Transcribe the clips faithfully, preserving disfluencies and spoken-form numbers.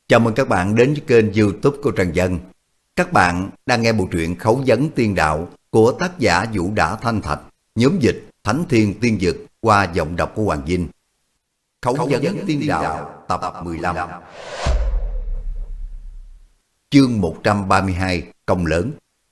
Chào mừng các bạn đến với kênh YouTube của Trần Dân. Các bạn đang nghe bộ truyện Khấu Vấn Tiên Đạo của tác giả Vũ Đả Thanh Thạch, nhóm dịch Thánh Thiên Tiên Dực qua giọng đọc của Hoàng Vinh. Khấu, Khấu Vấn Tiên, Tiên Đạo, Đạo tập mười lăm. Chương một trăm ba mươi hai, Công Lớn.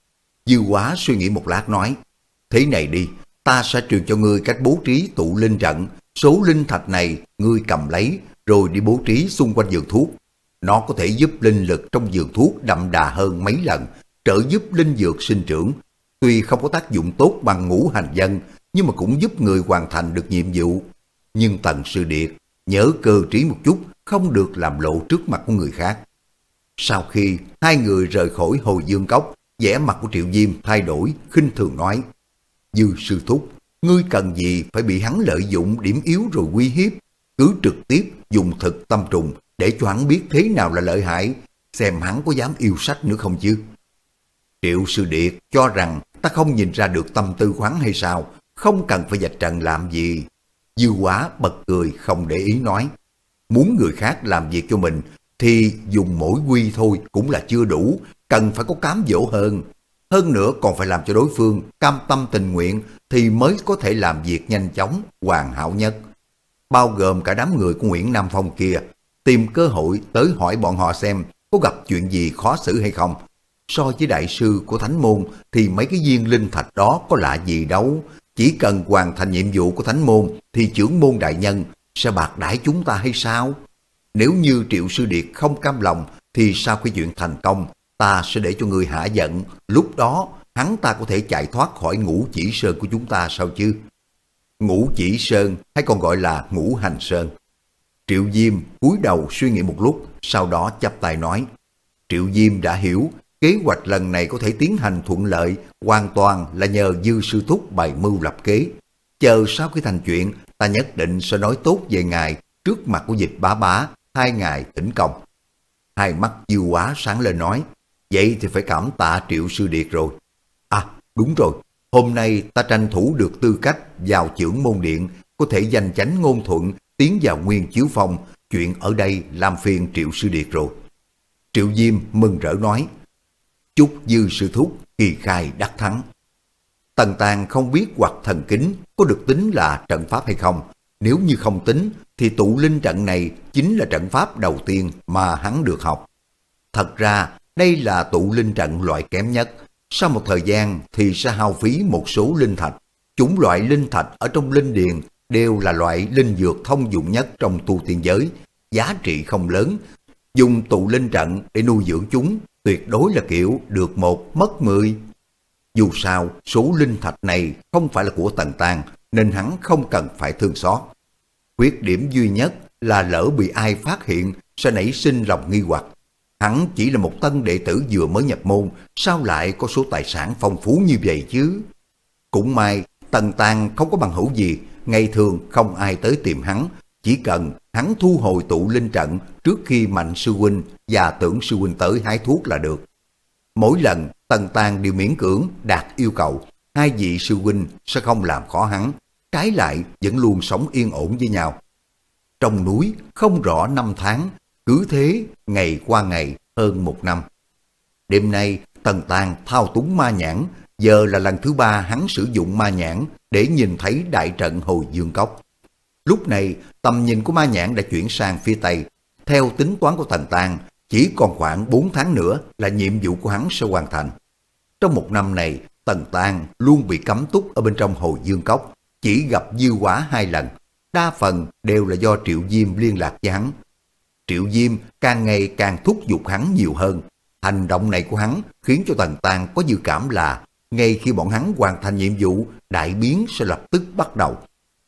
Dư Quá suy nghĩ một lát nói: thế này đi, ta sẽ truyền cho ngươi cách bố trí tụ linh trận. Số linh thạch này ngươi cầm lấy rồi đi bố trí xung quanh vườn thuốc. Nó có thể giúp linh lực trong vườn thuốc đậm đà hơn mấy lần, trợ giúp linh dược sinh trưởng. Tuy không có tác dụng tốt bằng ngũ hành dân, nhưng mà cũng giúp người hoàn thành được nhiệm vụ. Nhưng Tần Sư Điệt nhớ cơ trí một chút, không được làm lộ trước mặt của người khác. Sau khi hai người rời khỏi Hồi Dương Cốc, vẻ mặt của Triệu Diêm thay đổi, khinh thường nói: Dư sư thúc, ngươi cần gì phải bị hắn lợi dụng điểm yếu rồi uy hiếp? Cứ trực tiếp dùng thực tâm trùng để cho hắn biết thế nào là lợi hại, xem hắn có dám yêu sách nữa không chứ. Triệu Sư Điệt cho rằng ta không nhìn ra được tâm tư của hắn hay sao, không cần phải vạch trần làm gì. Dư Quá bật cười không để ý nói: muốn người khác làm việc cho mình thì dùng mỗi quy thôi cũng là chưa đủ, cần phải có cám dỗ hơn. Hơn nữa còn phải làm cho đối phương cam tâm tình nguyện thì mới có thể làm việc nhanh chóng, hoàn hảo nhất. Bao gồm cả đám người của Nguyễn Nam Phong kia, tìm cơ hội tới hỏi bọn họ xem có gặp chuyện gì khó xử hay không. So với đại sư của Thánh Môn thì mấy cái viên linh thạch đó có lạ gì đâu. Chỉ cần hoàn thành nhiệm vụ của Thánh Môn thì trưởng môn đại nhân sẽ bạc đãi chúng ta hay sao? Nếu như Triệu Sư Điệt không cam lòng thì sau khi chuyện thành công, ta sẽ để cho người hạ giận. Lúc đó hắn ta có thể chạy thoát khỏi Ngũ Chỉ Sơn của chúng ta sao chứ? Ngũ Chỉ Sơn hay còn gọi là Ngũ Hành Sơn. Triệu Diêm cúi đầu suy nghĩ một lúc, sau đó chắp tay nói: Triệu Diêm đã hiểu, kế hoạch lần này có thể tiến hành thuận lợi hoàn toàn là nhờ Dư sư thúc bày mưu lập kế. Chờ sau khi thành chuyện, ta nhất định sẽ nói tốt về ngài trước mặt của Dịch Bá Bá, hai ngài tỉnh công. Hai mắt Dư Quá sáng lên nói: vậy thì phải cảm tạ Triệu Sư Điệt rồi. À đúng rồi, hôm nay ta tranh thủ được tư cách vào chưởng môn điện, có thể danh chánh ngôn thuận tiến vào Nguyên Chiếu Phong, chuyện ở đây làm phiền Triệu Sư Điệt rồi. Triệu Diêm mừng rỡ nói: chúc Dư sư thúc kỳ khai đắc thắng. Tần Tàng không biết hoặc thần kính có được tính là trận pháp hay không. Nếu như không tính thì tụ linh trận này chính là trận pháp đầu tiên mà hắn được học. Thật ra đây là tụ linh trận loại kém nhất. Sau một thời gian thì sẽ hao phí một số linh thạch. Chủng loại linh thạch ở trong linh điền đều là loại linh dược thông dụng nhất trong tu tiên giới, giá trị không lớn. Dùng tụ linh trận để nuôi dưỡng chúng tuyệt đối là kiểu được một mất mười. Dù sao số linh thạch này không phải là của Tần Tàng nên hắn không cần phải thương xót. Khuyết điểm duy nhất là lỡ bị ai phát hiện sẽ nảy sinh lòng nghi hoặc. Hắn chỉ là một tân đệ tử vừa mới nhập môn, sao lại có số tài sản phong phú như vậy chứ? Cũng may Tần Tàng không có bằng hữu gì, ngày thường không ai tới tìm hắn, chỉ cần hắn thu hồi tụ linh trận trước khi Mạnh sư huynh và Tưởng sư huynh tới hái thuốc là được. Mỗi lần Tần Tàng đều miễn cưỡng đạt yêu cầu, hai vị sư huynh sẽ không làm khó hắn, trái lại vẫn luôn sống yên ổn với nhau. Trong núi không rõ năm tháng, cứ thế ngày qua ngày hơn một năm. Đêm nay Tần Tàng thao túng ma nhãn, giờ là lần thứ ba hắn sử dụng ma nhãn để nhìn thấy đại trận Hồi Dương Cốc. Lúc này tầm nhìn của ma nhãn đã chuyển sang phía tây. Theo tính toán của Tần Tàng, chỉ còn khoảng bốn tháng nữa là nhiệm vụ của hắn sẽ hoàn thành. Trong một năm này, Tần Tàng luôn bị cấm túc ở bên trong Hồi Dương Cốc, chỉ gặp Dư Quá hai lần, đa phần đều là do Triệu Diêm liên lạc với hắn. Triệu Diêm càng ngày càng thúc giục hắn nhiều hơn. Hành động này của hắn khiến cho Tần Tàng có dự cảm là ngay khi bọn hắn hoàn thành nhiệm vụ, đại biến sẽ lập tức bắt đầu.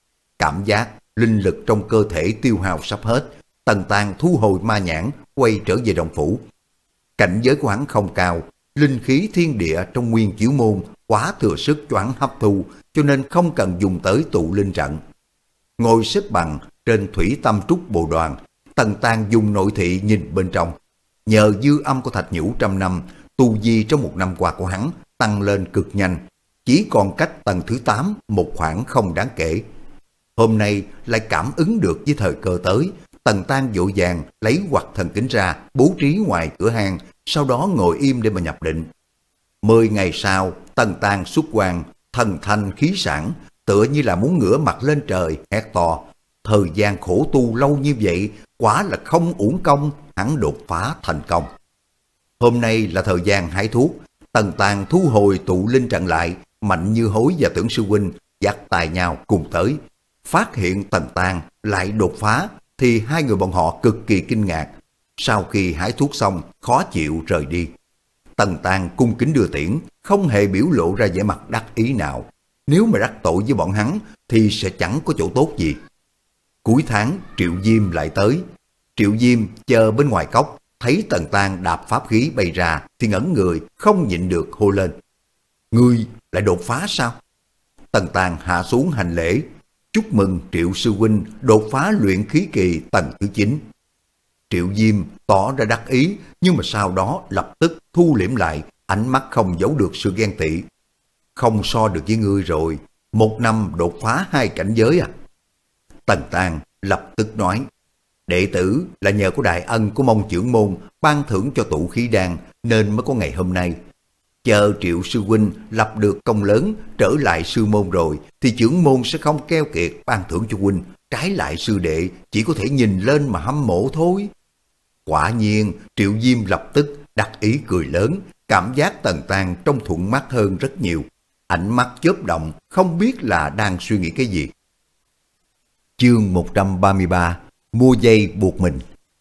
Cảm giác linh lực trong cơ thể tiêu hao sắp hết, Tần Tàng thu hồi ma nhãn, quay trở về động phủ. Cảnh giới của hắn không cao, linh khí thiên địa trong Nguyên Chiếu Môn quá thừa sức cho hắn hấp thu, cho nên không cần dùng tới tụ linh trận. Ngồi xếp bằng trên Thủy Tâm Trúc Bồ Đoàn, Tần Tàng dùng nội thị nhìn bên trong. Nhờ dư âm của Thạch Nhũ trăm năm, tu vi trong một năm qua của hắn tăng lên cực nhanh, chỉ còn cách tầng thứ tám một khoảng không đáng kể. Hôm nay lại cảm ứng được với thời cơ tới, Tần Tăng vội vàng lấy quạt thần kính ra, bố trí ngoài cửa hang, sau đó ngồi im để mà nhập định. Mười ngày sau, Tần Tăng xuất quan, thần thanh khí sảng, tựa như là muốn ngửa mặt lên trời, hét to. Thời gian khổ tu lâu như vậy, quả là không uổng công, hắn đột phá thành công. Hôm nay là thời gian hái thuốc, Tần Tăng thu hồi tụ linh trận lại, Mạnh Như Hối và Tưởng Sư Huynh dắt tay nhau cùng tới. Phát hiện Tần Tăng lại đột phá, thì hai người bọn họ cực kỳ kinh ngạc. Sau khi hái thuốc xong, khó chịu rời đi. Tần Tăng cung kính đưa tiễn, không hề biểu lộ ra vẻ mặt đắc ý nào. Nếu mà đắc tội với bọn hắn, thì sẽ chẳng có chỗ tốt gì. Cuối tháng, Triệu Diêm lại tới. Triệu Diêm chờ bên ngoài cốc, thấy Tần Tăng đạp pháp khí bay ra, thì ngẩn người, không nhịn được hô lên. Ngươi lại đột phá sao? Tần Tăng hạ xuống hành lễ. Chúc mừng Triệu Sư Huynh đột phá luyện khí kỳ tầng thứ chín. Triệu Diêm tỏ ra đắc ý, nhưng mà sau đó lập tức thu liễm lại, ánh mắt không giấu được sự ghen tị. Không so được với ngươi rồi, một năm đột phá hai cảnh giới à? Tần Tăng lập tức nói, đệ tử là nhờ có đại ân của Mông trưởng môn ban thưởng cho tụ khí đan nên mới có ngày hôm nay. Chờ Triệu Sư Huynh lập được công lớn trở lại sư môn rồi thì trưởng môn sẽ không keo kiệt ban thưởng cho huynh, trái lại sư đệ chỉ có thể nhìn lên mà hâm mộ thôi. Quả nhiên Triệu Diêm lập tức đắc ý cười lớn, cảm giác Tần Tăng trông thuận mắt hơn rất nhiều. Ánh mắt chớp động, không biết là đang suy nghĩ cái gì. Chương một trăm ba mươi ba, mua dây buộc mình.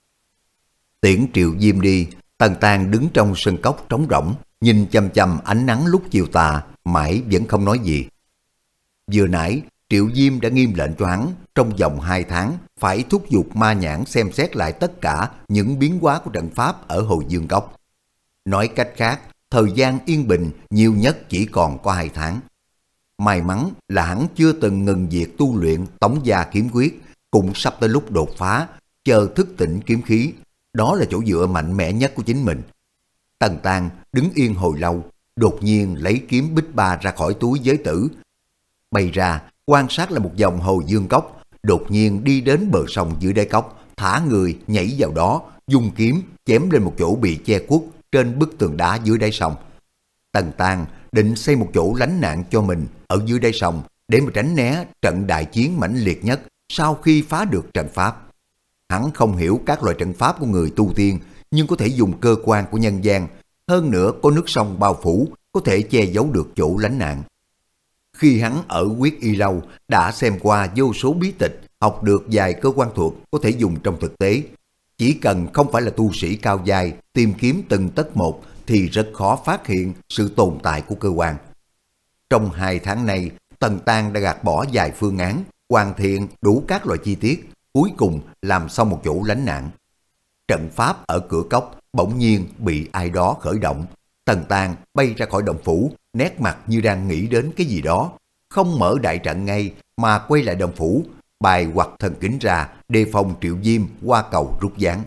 Tiễn Triệu Diêm đi, Tần Tăng đứng trong sân cốc trống rỗng, nhìn chăm chăm ánh nắng lúc chiều tà, mãi vẫn không nói gì. Vừa nãy, Triệu Diêm đã nghiêm lệnh cho hắn trong vòng hai tháng phải thúc giục ma nhãn xem xét lại tất cả những biến hóa của trận pháp ở Hồi Dương Cốc. Nói cách khác, thời gian yên bình nhiều nhất chỉ còn có hai tháng. May mắn là hắn chưa từng ngừng việc tu luyện Tống Gia kiếm quyết, cũng sắp tới lúc đột phá, chờ thức tỉnh kiếm khí. Đó là chỗ dựa mạnh mẽ nhất của chính mình. Tần Tăng đứng yên hồi lâu, đột nhiên lấy kiếm bích ba ra khỏi túi giới tử. Bay ra, quan sát lại một vòng Hồi Dương Cốc, đột nhiên đi đến bờ sông dưới đáy cốc, thả người nhảy vào đó, dùng kiếm chém lên một chỗ bị che khuất trên bức tường đá dưới đáy sông. Tần Tăng định xây một chỗ lánh nạn cho mình ở dưới đáy sông để mà tránh né trận đại chiến mãnh liệt nhất sau khi phá được trận pháp. Hắn không hiểu các loại trận pháp của người tu tiên, nhưng có thể dùng cơ quan của nhân gian, hơn nữa có nước sông bao phủ, có thể che giấu được chỗ lánh nạn. Khi hắn ở Quyết Y Lâu đã xem qua vô số bí tịch, học được vài cơ quan thuật có thể dùng trong thực tế. Chỉ cần không phải là tu sĩ cao giai, tìm kiếm từng tấc một thì rất khó phát hiện sự tồn tại của cơ quan. Trong hai tháng này, Tần Tăng đã gạt bỏ vài phương án, hoàn thiện đủ các loại chi tiết, cuối cùng làm xong một chỗ lánh nạn. Trận pháp ở cửa cốc bỗng nhiên bị ai đó khởi động. Tần Tăng bay ra khỏi động phủ, nét mặt như đang nghĩ đến cái gì đó. Không mở đại trận ngay mà quay lại động phủ, bài hoặc thần kính ra, đề phòng Triệu Diêm qua cầu rút gián.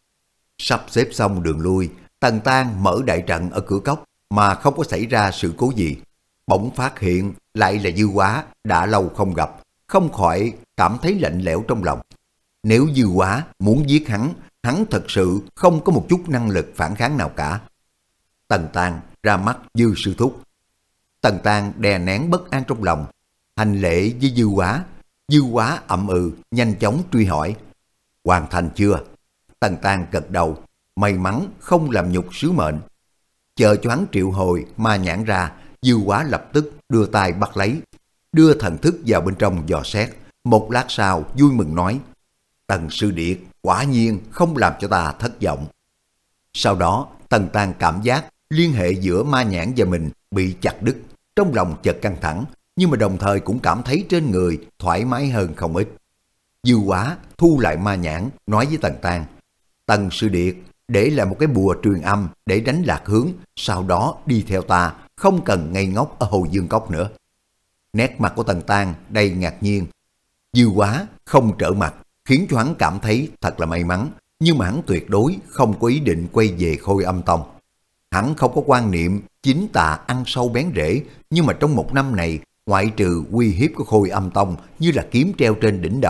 Sắp xếp xong đường lui, Tần Tăng mở đại trận ở cửa cốc mà không có xảy ra sự cố gì. Bỗng phát hiện lại là Dư Quá, đã lâu không gặp, không khỏi cảm thấy lạnh lẽo trong lòng. Nếu Dư Quá muốn giết hắn, hắn thật sự không có một chút năng lực phản kháng nào cả. Tần Tăng ra mắt Dư sư thúc. Tần Tăng đè nén bất an trong lòng, hành lễ với Dư Quá. Dư Quá ậm ừ, nhanh chóng truy hỏi. Hoàn thành chưa? Tần Tăng gật đầu, may mắn không làm nhục sứ mệnh. Chờ cho hắn triệu hồi ma nhãn ra, Dư Quá lập tức đưa tay bắt lấy, đưa thần thức vào bên trong dò xét. Một lát sau vui mừng nói, Tần sư điệt quả nhiên không làm cho ta thất vọng. Sau đó Tần Tăng cảm giác liên hệ giữa ma nhãn và mình bị chặt đứt, trong lòng chợt căng thẳng, nhưng mà đồng thời cũng cảm thấy trên người thoải mái hơn không ít. Dư Quá thu lại ma nhãn, nói với Tần Tăng, Tần sư điệt, để là một cái bùa truyền âm để đánh lạc hướng, sau đó đi theo ta, không cần ngây ngốc ở Hồi Dương Cốc nữa. Nét mặt của Tần Tăng đầy ngạc nhiên. Dư Quá không trở mặt, khiến cho hắn cảm thấy thật là may mắn, nhưng mà hắn tuyệt đối không có ý định quay về Khôi Âm Tông. Hắn không có quan niệm chính tà ăn sâu bén rễ, nhưng mà trong một năm này, ngoại trừ uy hiếp của Khôi Âm Tông như là kiếm treo trên đỉnh đầu,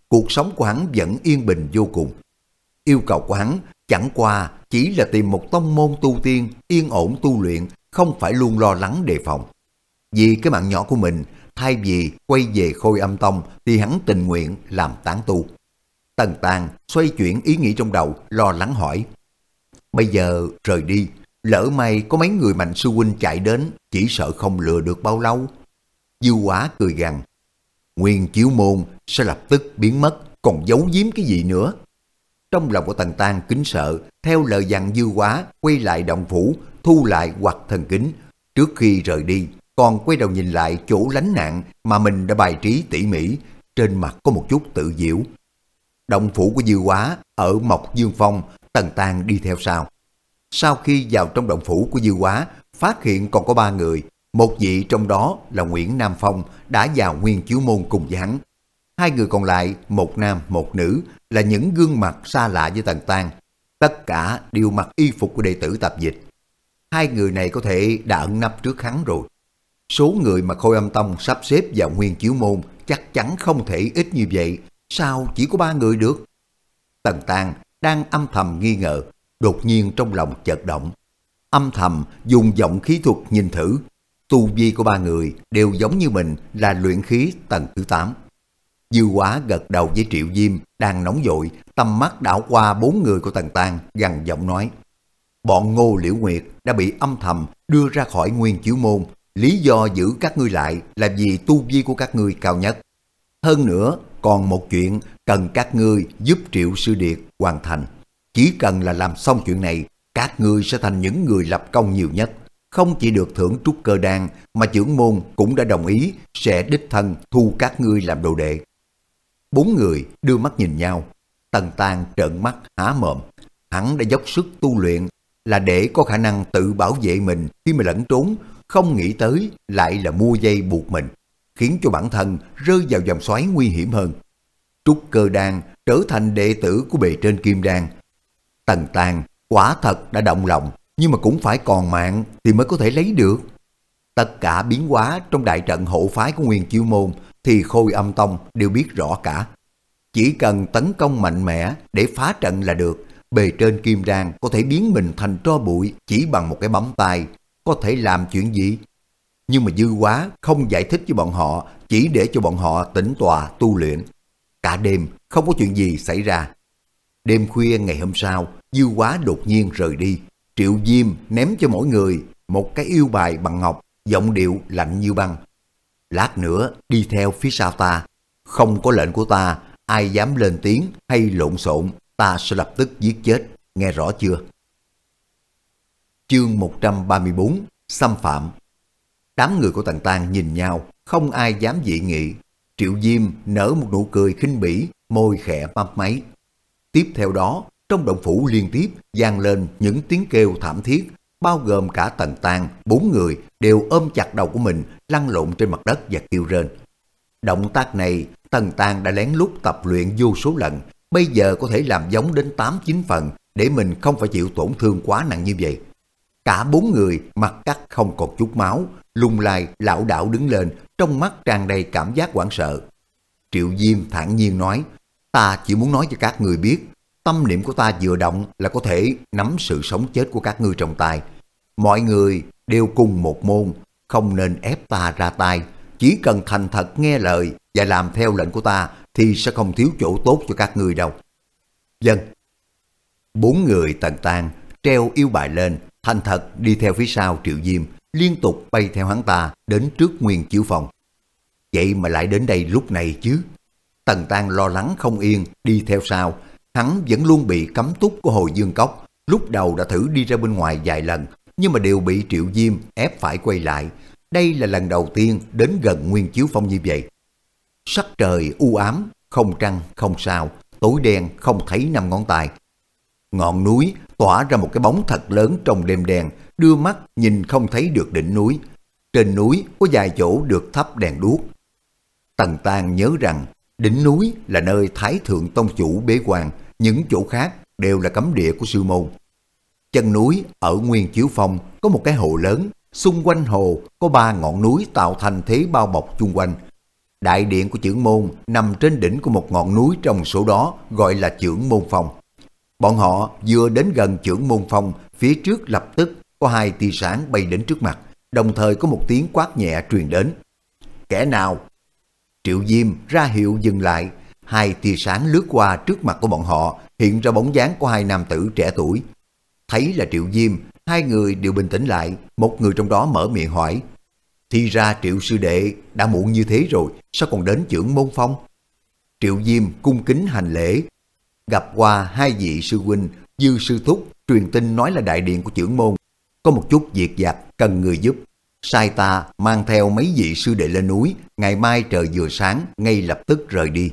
cuộc sống của hắn vẫn yên bình vô cùng. Yêu cầu của hắn chẳng qua chỉ là tìm một tông môn tu tiên yên ổn tu luyện, không phải luôn lo lắng đề phòng. Vì cái mạng nhỏ của mình, thay vì quay về Khôi Âm Tông thì hắn tình nguyện làm tán tu. Tần Tàng xoay chuyển ý nghĩ trong đầu, lo lắng hỏi: bây giờ rời đi, lỡ may có mấy người mạnh sư huynh chạy đến, chỉ sợ không lừa được bao lâu. Dư Hóa cười gằn: Nguyên Chiếu Môn sẽ lập tức biến mất, còn giấu giếm cái gì nữa? Trong lòng của Tần Tàng kính sợ, theo lời dặn Dư Hóa quay lại động phủ, thu lại hoặc thần kính. Trước khi rời đi, còn quay đầu nhìn lại chỗ lánh nạn mà mình đã bài trí tỉ mỉ, trên mặt có một chút tự diễu. Động phủ của Dư Hóa ở Mộc Dương Phong, Tần Tàng đi theo sau. Sau khi vào trong động phủ của Dư Hóa, phát hiện còn có ba người, một vị trong đó là Nguyễn Nam Phong đã vào Nguyên Chiếu Môn cùng với hắn. Hai người còn lại, một nam một nữ, là những gương mặt xa lạ với Tần Tàng. Tất cả đều mặc y phục của đệ tử tập dịch. Hai người này có thể đã ẩn nấp trước hắn rồi. Số người mà Khôi Âm Tông sắp xếp vào Nguyên Chiếu Môn chắc chắn không thể ít như vậy. Sao chỉ có ba người được? Tần Tàng đang âm thầm nghi ngờ, đột nhiên trong lòng chợt động. Âm thầm dùng giọng khí thuật nhìn thử. Tu vi của ba người đều giống như mình, là luyện khí tầng thứ tám. Dư Hóa gật đầu với Triệu Diêm đang nóng vội, tầm mắt đảo qua bốn người của Tần Tàng, gằn giọng nói: bọn Ngô Liễu Nguyệt đã bị âm thầm đưa ra khỏi Nguyên Chiếu Môn. Lý do giữ các ngươi lại là vì tu vi của các ngươi cao nhất. Hơn nữa, còn một chuyện cần các ngươi giúp Triệu Sư Điệt hoàn thành. Chỉ cần là làm xong chuyện này, các ngươi sẽ thành những người lập công nhiều nhất. Không chỉ được thưởng trúc cơ đan, mà trưởng môn cũng đã đồng ý sẽ đích thân thu các ngươi làm đồ đệ. Bốn người đưa mắt nhìn nhau. Tần Tàng trợn mắt há mồm. Hắn đã dốc sức tu luyện là để có khả năng tự bảo vệ mình khi mà lẫn trốn, không nghĩ tới lại là mua dây buộc mình, khiến cho bản thân rơi vào vòng xoáy nguy hiểm hơn. Trúc cơ đan trở thành đệ tử của bề trên kim đan. Tần Tàng quả thật đã động lòng, nhưng mà cũng phải còn mạng thì mới có thể lấy được. Tất cả biến hóa trong đại trận hộ phái của Nguyên Chiếu Môn thì Khôi Âm Tông đều biết rõ cả. Chỉ cần tấn công mạnh mẽ để phá trận là được. Bề trên kim đan có thể biến mình thành tro bụi chỉ bằng một cái bấm tay, có thể làm chuyện gì? Nhưng mà Dư Hóa không giải thích với bọn họ, chỉ để cho bọn họ tĩnh tọa tu luyện. Cả đêm không có chuyện gì xảy ra. Đêm khuya ngày hôm sau, Dư Hóa đột nhiên rời đi. Triệu Diêm ném cho mỗi người một cái yêu bài bằng ngọc, giọng điệu lạnh như băng: lát nữa đi theo phía sau ta, không có lệnh của ta, ai dám lên tiếng hay lộn xộn, ta sẽ lập tức giết chết, nghe rõ chưa? Chương một trăm ba mươi bốn, xâm phạm. Đám người của Tần Tàng nhìn nhau, không ai dám dị nghị. Triệu Diêm nở một nụ cười khinh bỉ, môi khẽ mấp máy. Tiếp theo đó, trong động phủ liên tiếp vang lên những tiếng kêu thảm thiết, bao gồm cả Tần Tàng. Bốn người đều ôm chặt đầu của mình, lăn lộn trên mặt đất và kêu rên. Động tác này Tần Tàng đã lén lút tập luyện vô số lần, bây giờ có thể làm giống đến tám chín phần để mình không phải chịu tổn thương quá nặng như vậy. Cả bốn người mặt cắt không còn chút máu, lung lay lảo đảo đứng lên, trong mắt tràn đầy cảm giác hoảng sợ. Triệu Diêm thản nhiên nói: ta chỉ muốn nói cho các người biết, tâm niệm của ta vừa động là có thể nắm sự sống chết của các ngươi trong tay. Mọi người đều cùng một môn, không nên ép ta ra tay. Chỉ cần thành thật nghe lời và làm theo lệnh của ta thì sẽ không thiếu chỗ tốt cho các ngươi đâu. Vâng. Bốn người Tần Tàng treo yêu bài lên, thành thật đi theo phía sau Triệu Diêm, liên tục bay theo hắn ta đến trước Nguyên Chiếu Phong. Vậy mà lại đến đây lúc này chứ? Tần Tàng lo lắng không yên đi theo sau. Hắn vẫn luôn bị cấm túc của Hồi Dương Cốc. Lúc đầu đã thử đi ra bên ngoài vài lần, nhưng mà đều bị Triệu Diêm ép phải quay lại. Đây là lần đầu tiên đến gần Nguyên Chiếu Phong như vậy. Sắc trời u ám, không trăng không sao, tối đen không thấy năm ngón tay. Ngọn núi tỏa ra một cái bóng thật lớn trong đêm đen, đưa mắt nhìn không thấy được đỉnh núi. Trên núi có vài chỗ được thắp đèn đuốc. Tần Tàng nhớ rằng đỉnh núi là nơi Thái Thượng Tông chủ bế quan, những chỗ khác đều là cấm địa của sư môn. Chân núi ở Nguyên Chiếu Phong có một cái hồ lớn, xung quanh hồ có ba ngọn núi tạo thành thế bao bọc chung quanh. Đại điện của Chưởng Môn nằm trên đỉnh của một ngọn núi trong số đó gọi là Chưởng Môn Phong. Bọn họ vừa đến gần Chưởng Môn Phong, phía trước lập tức có hai tia sáng bay đến trước mặt, đồng thời có một tiếng quát nhẹ truyền đến. Kẻ nào? Triệu Diêm ra hiệu dừng lại, hai tia sáng lướt qua trước mặt của bọn họ, hiện ra bóng dáng của hai nam tử trẻ tuổi. Thấy là Triệu Diêm, hai người đều bình tĩnh lại, một người trong đó mở miệng hỏi. Thì ra Triệu sư đệ đã muộn như thế rồi, sao còn đến Chưởng Môn Phong? Triệu Diêm cung kính hành lễ. Gặp qua hai vị sư huynh, Dư sư thúc truyền tin nói là đại điện của Chưởng Môn có một chút việc vặt cần người giúp. Sai ta mang theo mấy vị sư đệ lên núi, ngày mai trời vừa sáng ngay lập tức rời đi.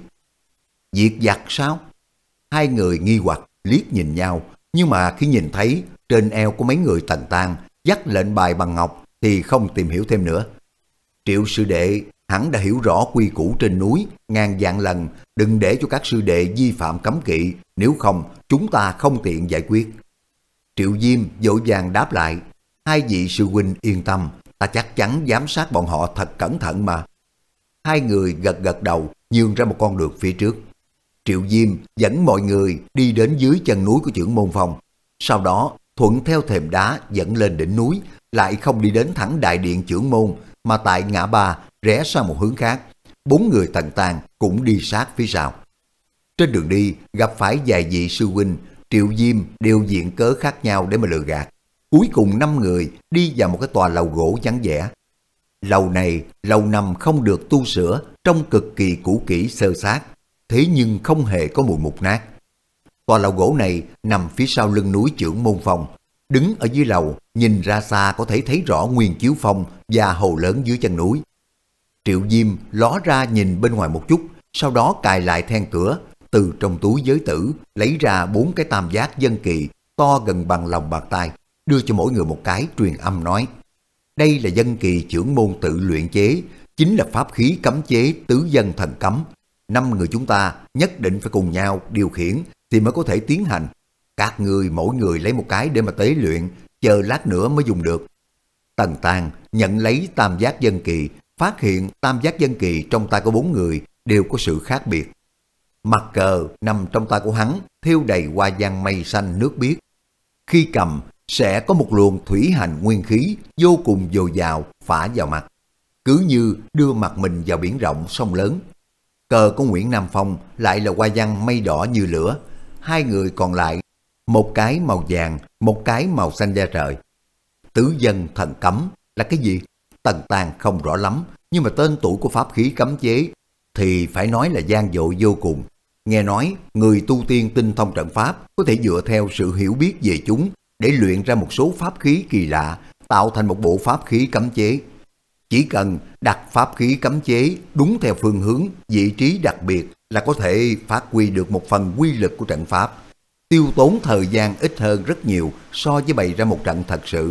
Việc vặt sao? Hai người nghi hoặc liếc nhìn nhau, nhưng mà khi nhìn thấy trên eo của mấy người Tần Tang dắt lệnh bài bằng ngọc thì không tìm hiểu thêm nữa. Triệu sư đệ hẳn đã hiểu rõ quy củ trên núi, ngàn vạn lần đừng để cho các sư đệ vi phạm cấm kỵ, nếu không chúng ta không tiện giải quyết. Triệu Diêm vội vàng đáp lại, hai vị sư huynh yên tâm, ta chắc chắn giám sát bọn họ thật cẩn thận mà. Hai người gật gật đầu, nhường ra một con đường phía trước. Triệu Diêm dẫn mọi người đi đến dưới chân núi của Chưởng Môn Phong, sau đó thuận theo thềm đá dẫn lên đỉnh núi, lại không đi đến thẳng đại điện Chưởng Môn, mà tại ngã ba rẽ sang một hướng khác. Bốn người Tần Tang cũng đi sát phía sau. Trên đường đi gặp phải vài vị sư huynh, Triệu Diêm đều diện cớ khác nhau để mà lừa gạt. Cuối cùng năm người đi vào một cái tòa lầu gỗ vắng vẻ. Lầu này lâu năm không được tu sửa, trông cực kỳ cũ kỹ xơ xác, thế nhưng không hề có mùi mục nát. Tòa lầu gỗ này nằm phía sau lưng núi Chưởng Môn Phong. Đứng ở dưới lầu, nhìn ra xa có thể thấy rõ Nguyên Chiếu Phong và hồ lớn dưới chân núi. Triệu Diêm ló ra nhìn bên ngoài một chút, sau đó cài lại then cửa, từ trong túi giới tử lấy ra bốn cái tam giác dân kỳ to gần bằng lòng bàn tay, đưa cho mỗi người một cái, truyền âm nói. Đây là dân kỳ Chưởng Môn tự luyện chế, chính là pháp khí cấm chế tứ dân thần cấm. Năm người chúng ta nhất định phải cùng nhau điều khiển thì mới có thể tiến hành. Các người mỗi người lấy một cái để mà tế luyện, chờ lát nữa mới dùng được. Tần Tang nhận lấy tam giác dân kỳ, phát hiện tam giác dân kỳ trong tay của bốn người đều có sự khác biệt. Mặt cờ nằm trong tay của hắn thêu đầy hoa văn mây xanh nước biếc. Khi cầm sẽ có một luồng thủy hành nguyên khí vô cùng dồi dào phả vào mặt, cứ như đưa mặt mình vào biển rộng sông lớn. Cờ của Nguyễn Nam Phong lại là hoa văn mây đỏ như lửa. Hai người còn lại, một cái màu vàng, một cái màu xanh da trời. Tứ dân thần cấm là cái gì? Tần Tang không rõ lắm, nhưng mà tên tuổi của pháp khí cấm chế thì phải nói là gian dội vô cùng. Nghe nói người tu tiên tinh thông trận pháp có thể dựa theo sự hiểu biết về chúng để luyện ra một số pháp khí kỳ lạ, tạo thành một bộ pháp khí cấm chế. Chỉ cần đặt pháp khí cấm chế đúng theo phương hướng, vị trí đặc biệt là có thể phát huy được một phần quy lực của trận pháp, tiêu tốn thời gian ít hơn rất nhiều so với bày ra một trận thật sự.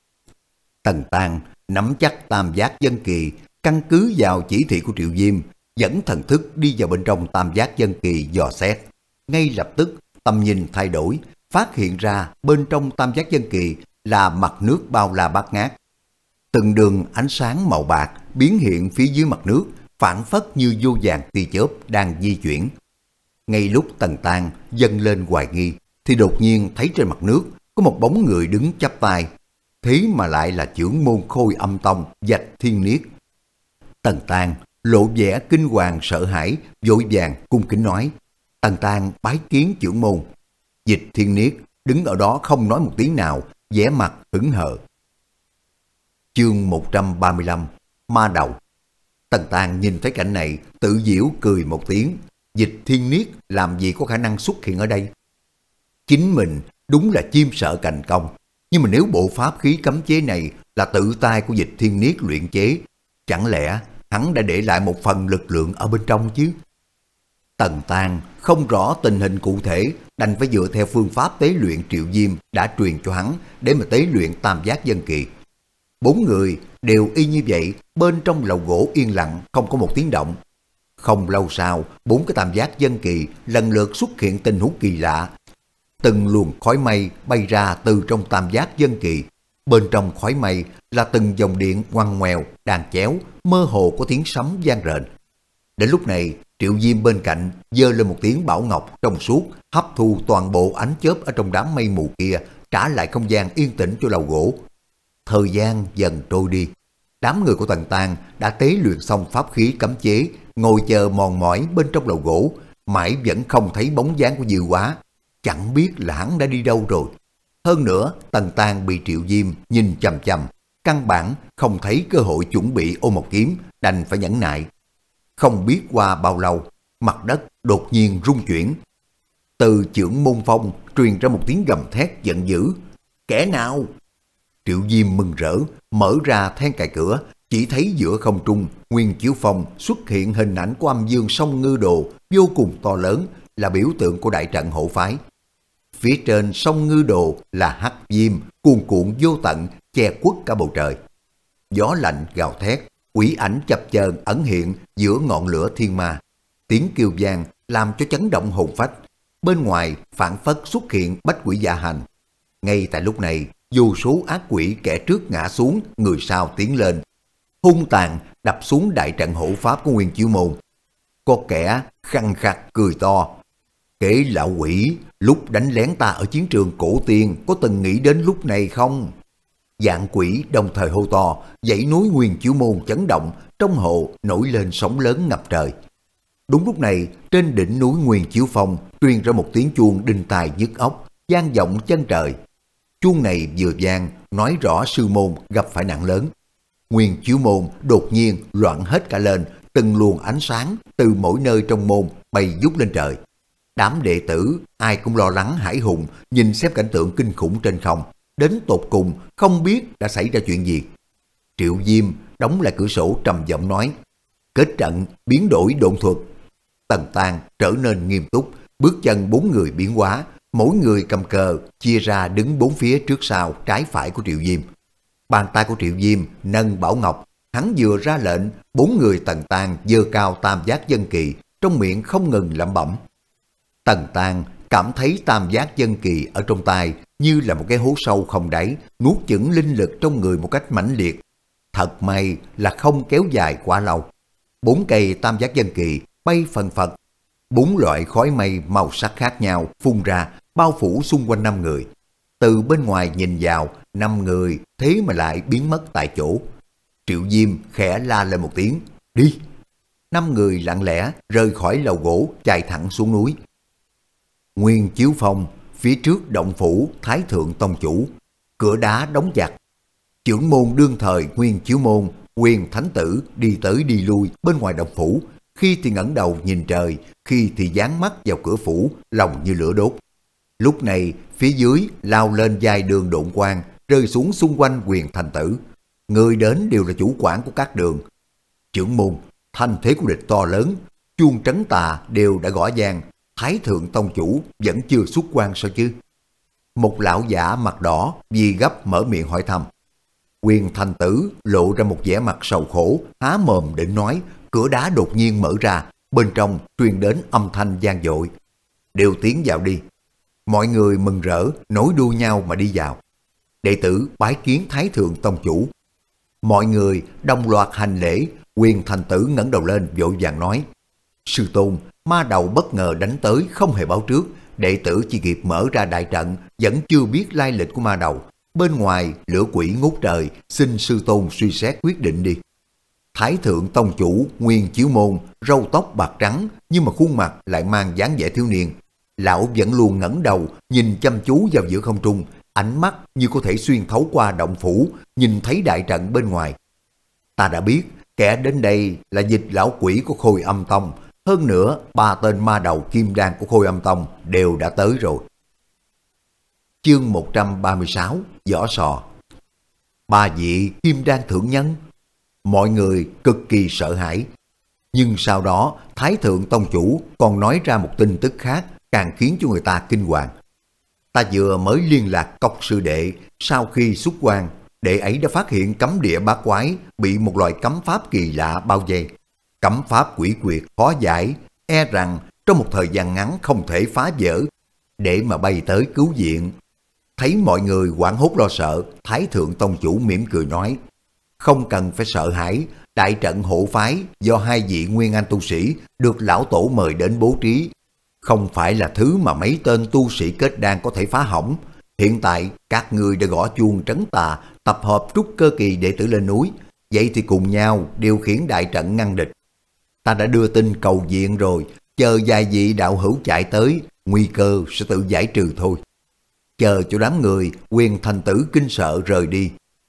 Tần Tang nắm chắc tam giác dân kỳ, căn cứ vào chỉ thị của Triệu Diêm, dẫn thần thức đi vào bên trong tam giác dân kỳ dò xét. Ngay lập tức tầm nhìn thay đổi, phát hiện ra bên trong tam giác dân kỳ là mặt nước bao la bát ngát. Từng đường ánh sáng màu bạc biến hiện phía dưới mặt nước, phản phất như vô vàn tia chớp đang di chuyển. Ngay lúc Tần Tang dâng lên hoài nghi, thì đột nhiên thấy trên mặt nước có một bóng người đứng chắp tay, thế mà lại là Chưởng Môn Khôi Âm Tông Dạch Thiên Niết. Tần Tang lộ vẻ kinh hoàng sợ hãi, vội vàng cung kính nói: Tần Tang bái kiến Chưởng Môn. Dịch Thiên Niết đứng ở đó không nói một tiếng nào, vẻ mặt hững hờ. Chương một trăm ba mươi lăm, Ma Đầu. Tần Tang nhìn thấy cảnh này, tự giễu cười một tiếng. Dịch Thiên Niết làm gì có khả năng xuất hiện ở đây? Chính mình đúng là chim sợ cành cong, nhưng mà nếu bộ pháp khí cấm chế này là tự tay của Dịch Thiên Niết luyện chế, chẳng lẽ hắn đã để lại một phần lực lượng ở bên trong chứ? Tần Tang không rõ tình hình cụ thể, đành phải dựa theo phương pháp tế luyện Triệu Diêm đã truyền cho hắn để mà tế luyện tam giác dân kỳ. Bốn người đều y như vậy, bên trong lầu gỗ yên lặng không có một tiếng động. Không lâu sau, bốn cái tam giác dân kỳ lần lượt xuất hiện tình huống kỳ lạ. Từng luồng khói mây bay ra từ trong tam giác dân kỳ. Bên trong khói mây là từng dòng điện ngoằn ngoèo, đàn chéo, mơ hồ có tiếng sấm vang rền. Đến lúc này, Triệu Diêm bên cạnh giơ lên một tiếng bảo ngọc trong suốt, hấp thu toàn bộ ánh chớp ở trong đám mây mù kia, trả lại không gian yên tĩnh cho lầu gỗ. Thời gian dần trôi đi, đám người của Tần Tang đã tế luyện xong pháp khí cấm chế, ngồi chờ mòn mỏi bên trong lầu gỗ, mãi vẫn không thấy bóng dáng của Dư Quá, chẳng biết là hắn đã đi đâu rồi. Hơn nữa, Tần Tang bị Triệu Diêm nhìn chằm chằm, căn bản không thấy cơ hội chuẩn bị ôm một kiếm, đành phải nhẫn nại. Không biết qua bao lâu, mặt đất đột nhiên rung chuyển. Từ chưởng môn phong truyền ra một tiếng gầm thét giận dữ. Kẻ nào? Triệu Diêm mừng rỡ, mở ra then cài cửa, chỉ thấy giữa không trung, Nguyên Chiếu Phong xuất hiện hình ảnh của Âm Dương Song Ngư Đồ vô cùng to lớn, là biểu tượng của đại trận hộ phái. Phía trên Song Ngư Đồ là hắc diêm cuồn cuộn vô tận, che khuất cả bầu trời. Gió lạnh gào thét, quỷ ảnh chập chờn ẩn hiện giữa ngọn lửa thiên ma. Tiếng kêu vang làm cho chấn động hồn phách. Bên ngoài phản phất xuất hiện bách quỷ dạ hành. Ngay tại lúc này, vô số ác quỷ kẻ trước ngã xuống, người sau tiến lên, hung tàn đập xuống đại trận hộ pháp của Nguyên Chiếu Môn. Có kẻ khăng khặc cười to. Kể lão quỷ, lúc đánh lén ta ở chiến trường cổ tiên có từng nghĩ đến lúc này không? Dạng quỷ đồng thời hô to, dãy núi Nguyên Chiếu Môn chấn động, trong hồ nổi lên sóng lớn ngập trời. Đúng lúc này, trên đỉnh núi Nguyên Chiếu Phong truyền ra một tiếng chuông đinh tai nhức óc, vang vọng chân trời. Chuông này vừa vang, nói rõ sư môn gặp phải nạn lớn. Nguyên Chiếu Môn đột nhiên loạn hết cả lên, từng luồng ánh sáng từ mỗi nơi trong môn bay vút lên trời. Đám đệ tử ai cũng lo lắng hãi hùng, nhìn xem cảnh tượng kinh khủng trên không, đến tột cùng không biết đã xảy ra chuyện gì. Triệu Diêm đóng lại cửa sổ trầm giọng nói, kết trận biến đổi độn thuật. Tần Tang trở nên nghiêm túc, bước chân bốn người biến hóa, mỗi người cầm cờ chia ra đứng bốn phía trước sau trái phải của Triệu Diêm. Bàn tay của Triệu Diêm nâng bảo ngọc, hắn vừa ra lệnh, bốn người Tần Tang giơ cao tam giác dân kỳ, trong miệng không ngừng lẩm bẩm. Tần Tang cảm thấy tam giác dân kỳ ở trong tay như là một cái hố sâu không đáy, nuốt chửng linh lực trong người một cách mãnh liệt. Thật may là không kéo dài quá lâu. Bốn cây tam giác dân kỳ bay phần phật, bốn loại khói mây màu sắc khác nhau phun ra, bao phủ xung quanh năm người. Từ bên ngoài nhìn vào, năm người thế mà lại biến mất tại chỗ. Triệu Diêm khẽ la lên một tiếng, đi. Năm người lặng lẽ rời khỏi lầu gỗ, chạy thẳng xuống núi. Nguyên Chiếu Phong, phía trước động phủ Thái Thượng Tông Chủ, cửa đá đóng chặt. Trưởng môn đương thời Nguyên Chiếu Môn, Quyền Thánh Tử đi tới đi lui bên ngoài động phủ, khi thì ngẩng đầu nhìn trời, khi thì dán mắt vào cửa phủ, lòng như lửa đốt. Lúc này, phía dưới lao lên dài đường độn quang, rơi xuống xung quanh Quyền Thành Tử. Người đến đều là chủ quản của các đường. Trưởng môn, thanh thế của địch to lớn, chuông trấn tà đều đã gõ vang, Thái Thượng Tông Chủ vẫn chưa xuất quan sao chứ? Một lão giả mặt đỏ vì gấp mở miệng hỏi thăm. Quyền Thành Tử lộ ra một vẻ mặt sầu khổ, há mồm định nói, cửa đá đột nhiên mở ra, bên trong truyền đến âm thanh vang dội. Đều tiến vào đi. Mọi người mừng rỡ, nối đuôi nhau mà đi vào. Đệ tử bái kiến Thái Thượng Tông Chủ. Mọi người đồng loạt hành lễ. Quyền Thành Tử ngẩng đầu lên vội vàng nói, sư tôn, ma đầu bất ngờ đánh tới không hề báo trước, đệ tử chỉ kịp mở ra đại trận, vẫn chưa biết lai lịch của ma đầu. Bên ngoài lửa quỷ ngút trời, xin sư tôn suy xét quyết định đi. Thái Thượng Tông Chủ Nguyên Chiếu Môn, râu tóc bạc trắng nhưng mà khuôn mặt lại mang dáng vẻ thiếu niên. Lão vẫn luôn ngẩng đầu nhìn chăm chú vào giữa không trung, ánh mắt như có thể xuyên thấu qua động phủ, nhìn thấy đại trận bên ngoài. Ta đã biết kẻ đến đây là dịch lão quỷ của Khôi Âm Tông, hơn nữa ba tên ma đầu kim đan của Khôi Âm Tông đều đã tới rồi. Chương một trăm ba mươi sáu, Vỏ Sò. Ba vị kim đan thượng nhân. Mọi người cực kỳ sợ hãi. Nhưng sau đó Thái Thượng Tông Chủ còn nói ra một tin tức khác, càng khiến cho người ta kinh hoàng. Ta vừa mới liên lạc Cốc sư đệ, sau khi xuất quan, đệ ấy đã phát hiện cấm địa bát quái bị một loại cấm pháp kỳ lạ bao vây. Cấm pháp quỷ quyệt khó giải, e rằng trong một thời gian ngắn không thể phá vỡ. Để mà bay tới cứu viện. Thấy mọi người hoảng hốt lo sợ, Thái Thượng Tông Chủ mỉm cười nói, không cần phải sợ hãi, đại trận hộ phái do hai vị nguyên anh tu sĩ được lão tổ mời đến bố trí, không phải là thứ mà mấy tên tu sĩ kết đan có thể phá hỏng. Hiện tại các người đã gõ chuông trấn tà, tập hợp trúc cơ kỳ đệ tử lên núi, vậy thì cùng nhau điều khiển đại trận ngăn địch. Ta đã đưa tin cầu viện rồi, chờ vài vị đạo hữu chạy tới, nguy cơ sẽ tự giải trừ thôi. Chờ cho đám người Quyền Thành Tử kinh sợ rời đi.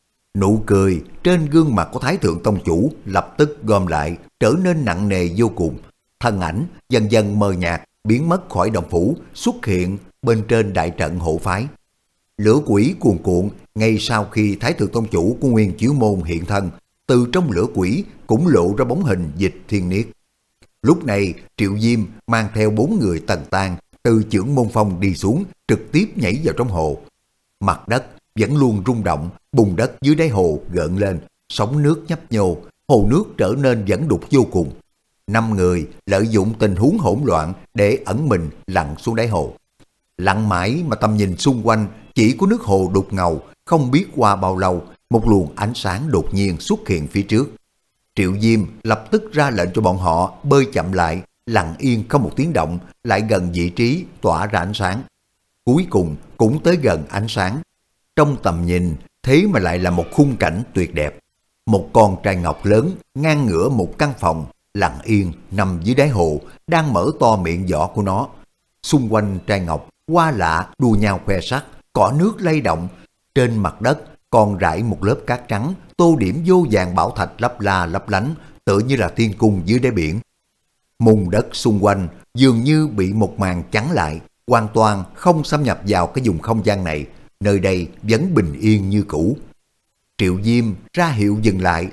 Nụ cười trên gương mặt của Thái Thượng Tông Chủ lập tức gom lại, trở nên nặng nề vô cùng. Thân ảnh dần dần mờ nhạt, biến mất khỏi động phủ, xuất hiện bên trên đại trận hộ phái. Lửa quỷ cuồn cuộn, ngay sau khi Thái Thượng Tông Chủ của Nguyên Chiếu Môn hiện thân, từ trong lửa quỷ cũng lộ ra bóng hình Dịch Thiên Niết. Lúc này Triệu Diêm mang theo bốn người Tần Tang từ Chưởng Môn Phong đi xuống, trực tiếp nhảy vào trong hồ. Mặt đất vẫn luôn rung động, bùn đất dưới đáy hồ gợn lên, sóng nước nhấp nhô, hồ nước trở nên vẫn đục vô cùng. Năm người lợi dụng tình huống hỗn loạn để ẩn mình lặn xuống đáy hồ. Lặn mãi mà tầm nhìn xung quanh chỉ có nước hồ đục ngầu, không biết qua bao lâu, một luồng ánh sáng đột nhiên xuất hiện phía trước. Triệu Diêm lập tức ra lệnh cho bọn họ bơi chậm lại, lặng yên không một tiếng động, lại gần vị trí tỏa ra ánh sáng. Cuối cùng cũng tới gần ánh sáng. Trong tầm nhìn, thế mà lại là một khung cảnh tuyệt đẹp. Một con trai ngọc lớn ngang ngửa một căn phòng, lặng yên nằm dưới đáy hồ, đang mở to miệng vỏ của nó. Xung quanh trai ngọc, hoa lạ đua nhau khoe sắc, cỏ nước lay động. Trên mặt đất còn rải một lớp cát trắng, tô điểm vô vàng bảo thạch lấp la lấp lánh, tựa như là thiên cung dưới đáy biển. Mùng đất xung quanh dường như bị một màn chắn lại, hoàn toàn không xâm nhập vào cái vùng không gian này, nơi đây vẫn bình yên như cũ. Triệu Diêm ra hiệu dừng lại.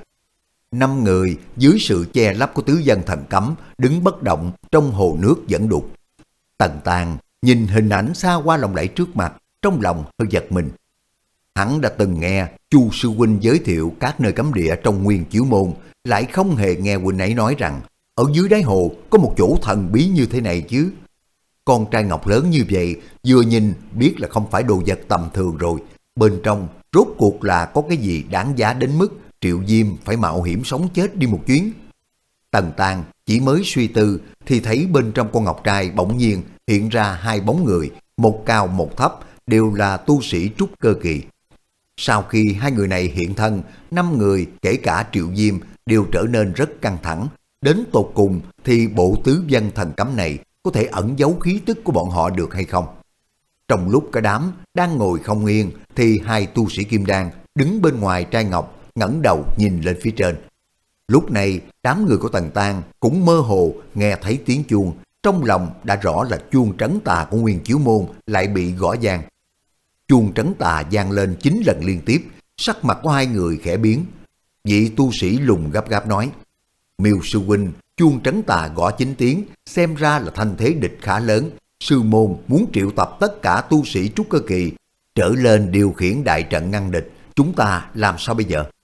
Năm người dưới sự che lấp của tứ dân thần cấm đứng bất động trong hồ nước vẫn đục. Tần Tàng nhìn hình ảnh xa qua lộng lẫy trước mặt, trong lòng hơi giật mình. Hắn đã từng nghe Chu sư huynh giới thiệu các nơi cấm địa trong Nguyên Chiếu Môn, lại không hề nghe huynh ấy nói rằng ở dưới đáy hồ có một chỗ thần bí như thế này chứ. Con trai ngọc lớn như vậy, vừa nhìn biết là không phải đồ vật tầm thường rồi. Bên trong rốt cuộc là có cái gì đáng giá đến mức Triệu Diêm phải mạo hiểm sống chết đi một chuyến. Tần Tàng chỉ mới suy tư thì thấy bên trong con ngọc trai bỗng nhiên hiện ra hai bóng người, một cao một thấp, đều là tu sĩ trúc cơ kỳ. Sau khi hai người này hiện thân, năm người kể cả Triệu Diêm đều trở nên rất căng thẳng. Đến tột cùng thì bộ tứ dân thần cấm này có thể ẩn giấu khí tức của bọn họ được hay không? Trong lúc cả đám đang ngồi không yên thì hai tu sĩ kim đan đứng bên ngoài trai ngọc ngẩng đầu nhìn lên phía trên. Lúc này đám người của Tần Tang cũng mơ hồ nghe thấy tiếng chuông, trong lòng đã rõ là chuông trấn tà của Nguyên Chiếu Môn lại bị gõ vang. Chuông trấn tà vang lên chín lần liên tiếp, sắc mặt của hai người khẽ biến. Vị tu sĩ lùng gấp gáp nói: Miêu sư huynh, chuông trấn tà gõ chín tiếng, xem ra là thanh thế địch khá lớn. Sư môn muốn triệu tập tất cả tu sĩ trúc cơ kỳ trở lên điều khiển đại trận ngăn địch, chúng ta làm sao bây giờ?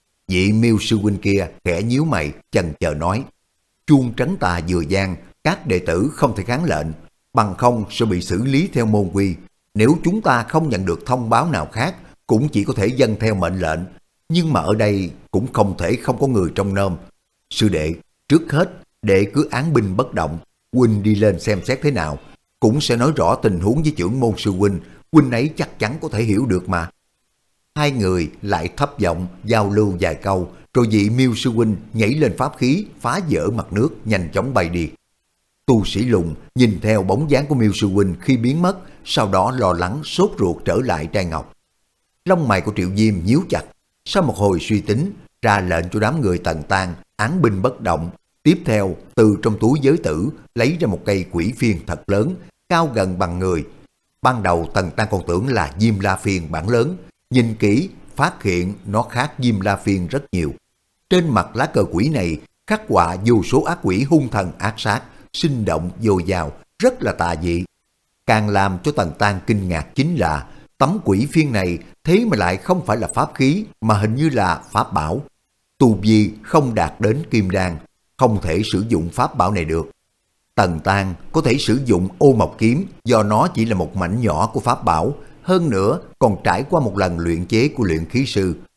Vị Miêu sư huynh kia khẽ nhíu mày, chần chờ nói: chuông trấn tà vừa vang, các đệ tử không thể kháng lệnh, bằng không sẽ bị xử lý theo môn quy. Nếu chúng ta không nhận được thông báo nào khác, cũng chỉ có thể dâng theo mệnh lệnh. Nhưng mà ở đây cũng không thể không có người trong nôm. Sư đệ, trước hết đệ cứ án binh bất động, huynh đi lên xem xét thế nào, cũng sẽ nói rõ tình huống với trưởng môn sư huynh, huynh ấy chắc chắn có thể hiểu được mà. Hai người lại thấp giọng giao lưu vài câu, rồi vị Miêu sư huynh nhảy lên pháp khí, phá vỡ mặt nước, nhanh chóng bay đi. Tu sĩ lùng nhìn theo bóng dáng của Miêu sư huynh khi biến mất, sau đó lo lắng sốt ruột trở lại trai ngọc. Lông mày của Triệu Diêm nhíu chặt, sau một hồi suy tính, ra lệnh cho đám người Tần Tang án binh bất động. Tiếp theo, từ trong túi giới tử lấy ra một cây quỷ phiên thật lớn, cao gần bằng người. Ban đầu Tần Tang còn tưởng là Diêm La Phiên bản lớn, nhìn kỹ phát hiện nó khác Diêm La Phiên rất nhiều. Trên mặt lá cờ quỷ này khắc họa vô số ác quỷ hung thần ác sát, sinh động dồi dào, rất là tà dị. Càng làm cho Tần Tang kinh ngạc chính là tấm quỷ phiên này thế mà lại không phải là pháp khí, mà hình như là pháp bảo. Tu vi không đạt đến kim đan, không thể sử dụng pháp bảo này được. Tần Tang có thể sử dụng ô mộc kiếm do nó chỉ là một mảnh nhỏ của pháp bảo, hơn nữa còn trải qua một lần luyện chế của luyện khí sư.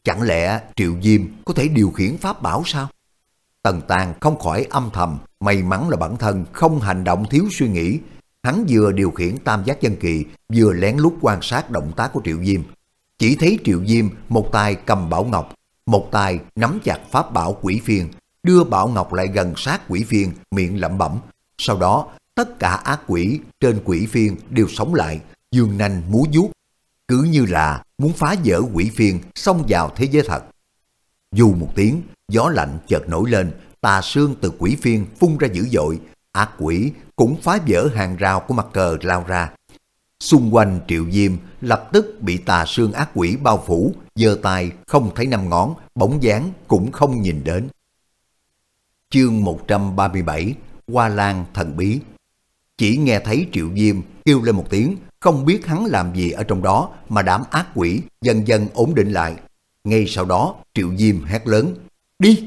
Chẳng lẽ Triệu Diêm có thể điều khiển pháp bảo sao? Tần Tàng không khỏi âm thầm, may mắn là bản thân không hành động thiếu suy nghĩ. Hắn vừa điều khiển tam giác chân kỳ, vừa lén lút quan sát động tác của Triệu Diêm. Chỉ thấy Triệu Diêm một tay cầm bảo ngọc, một tay nắm chặt pháp bảo quỷ phiên, đưa bảo ngọc lại gần sát quỷ phiên, miệng lẩm bẩm. Sau đó, tất cả ác quỷ trên quỷ phiên đều sống lại, dương nanh múa vuốt, cứ như là muốn phá vỡ quỷ phiên xông vào thế giới thật. Dù một tiếng, gió lạnh chợt nổi lên, tà sương từ quỷ phiên phun ra dữ dội, ác quỷ cũng phá vỡ hàng rào của mặt cờ lao ra. Xung quanh Triệu Diêm lập tức bị tà sương ác quỷ bao phủ, giơ tay không thấy năm ngón, bóng dáng cũng không nhìn đến. Chương một trăm ba mươi bảy, Hoa Lan thần bí. Chỉ nghe thấy Triệu Diêm kêu lên một tiếng, không biết hắn làm gì ở trong đó mà đám ác quỷ dần dần ổn định lại. Ngay sau đó Triệu Diêm hét lớn, đi!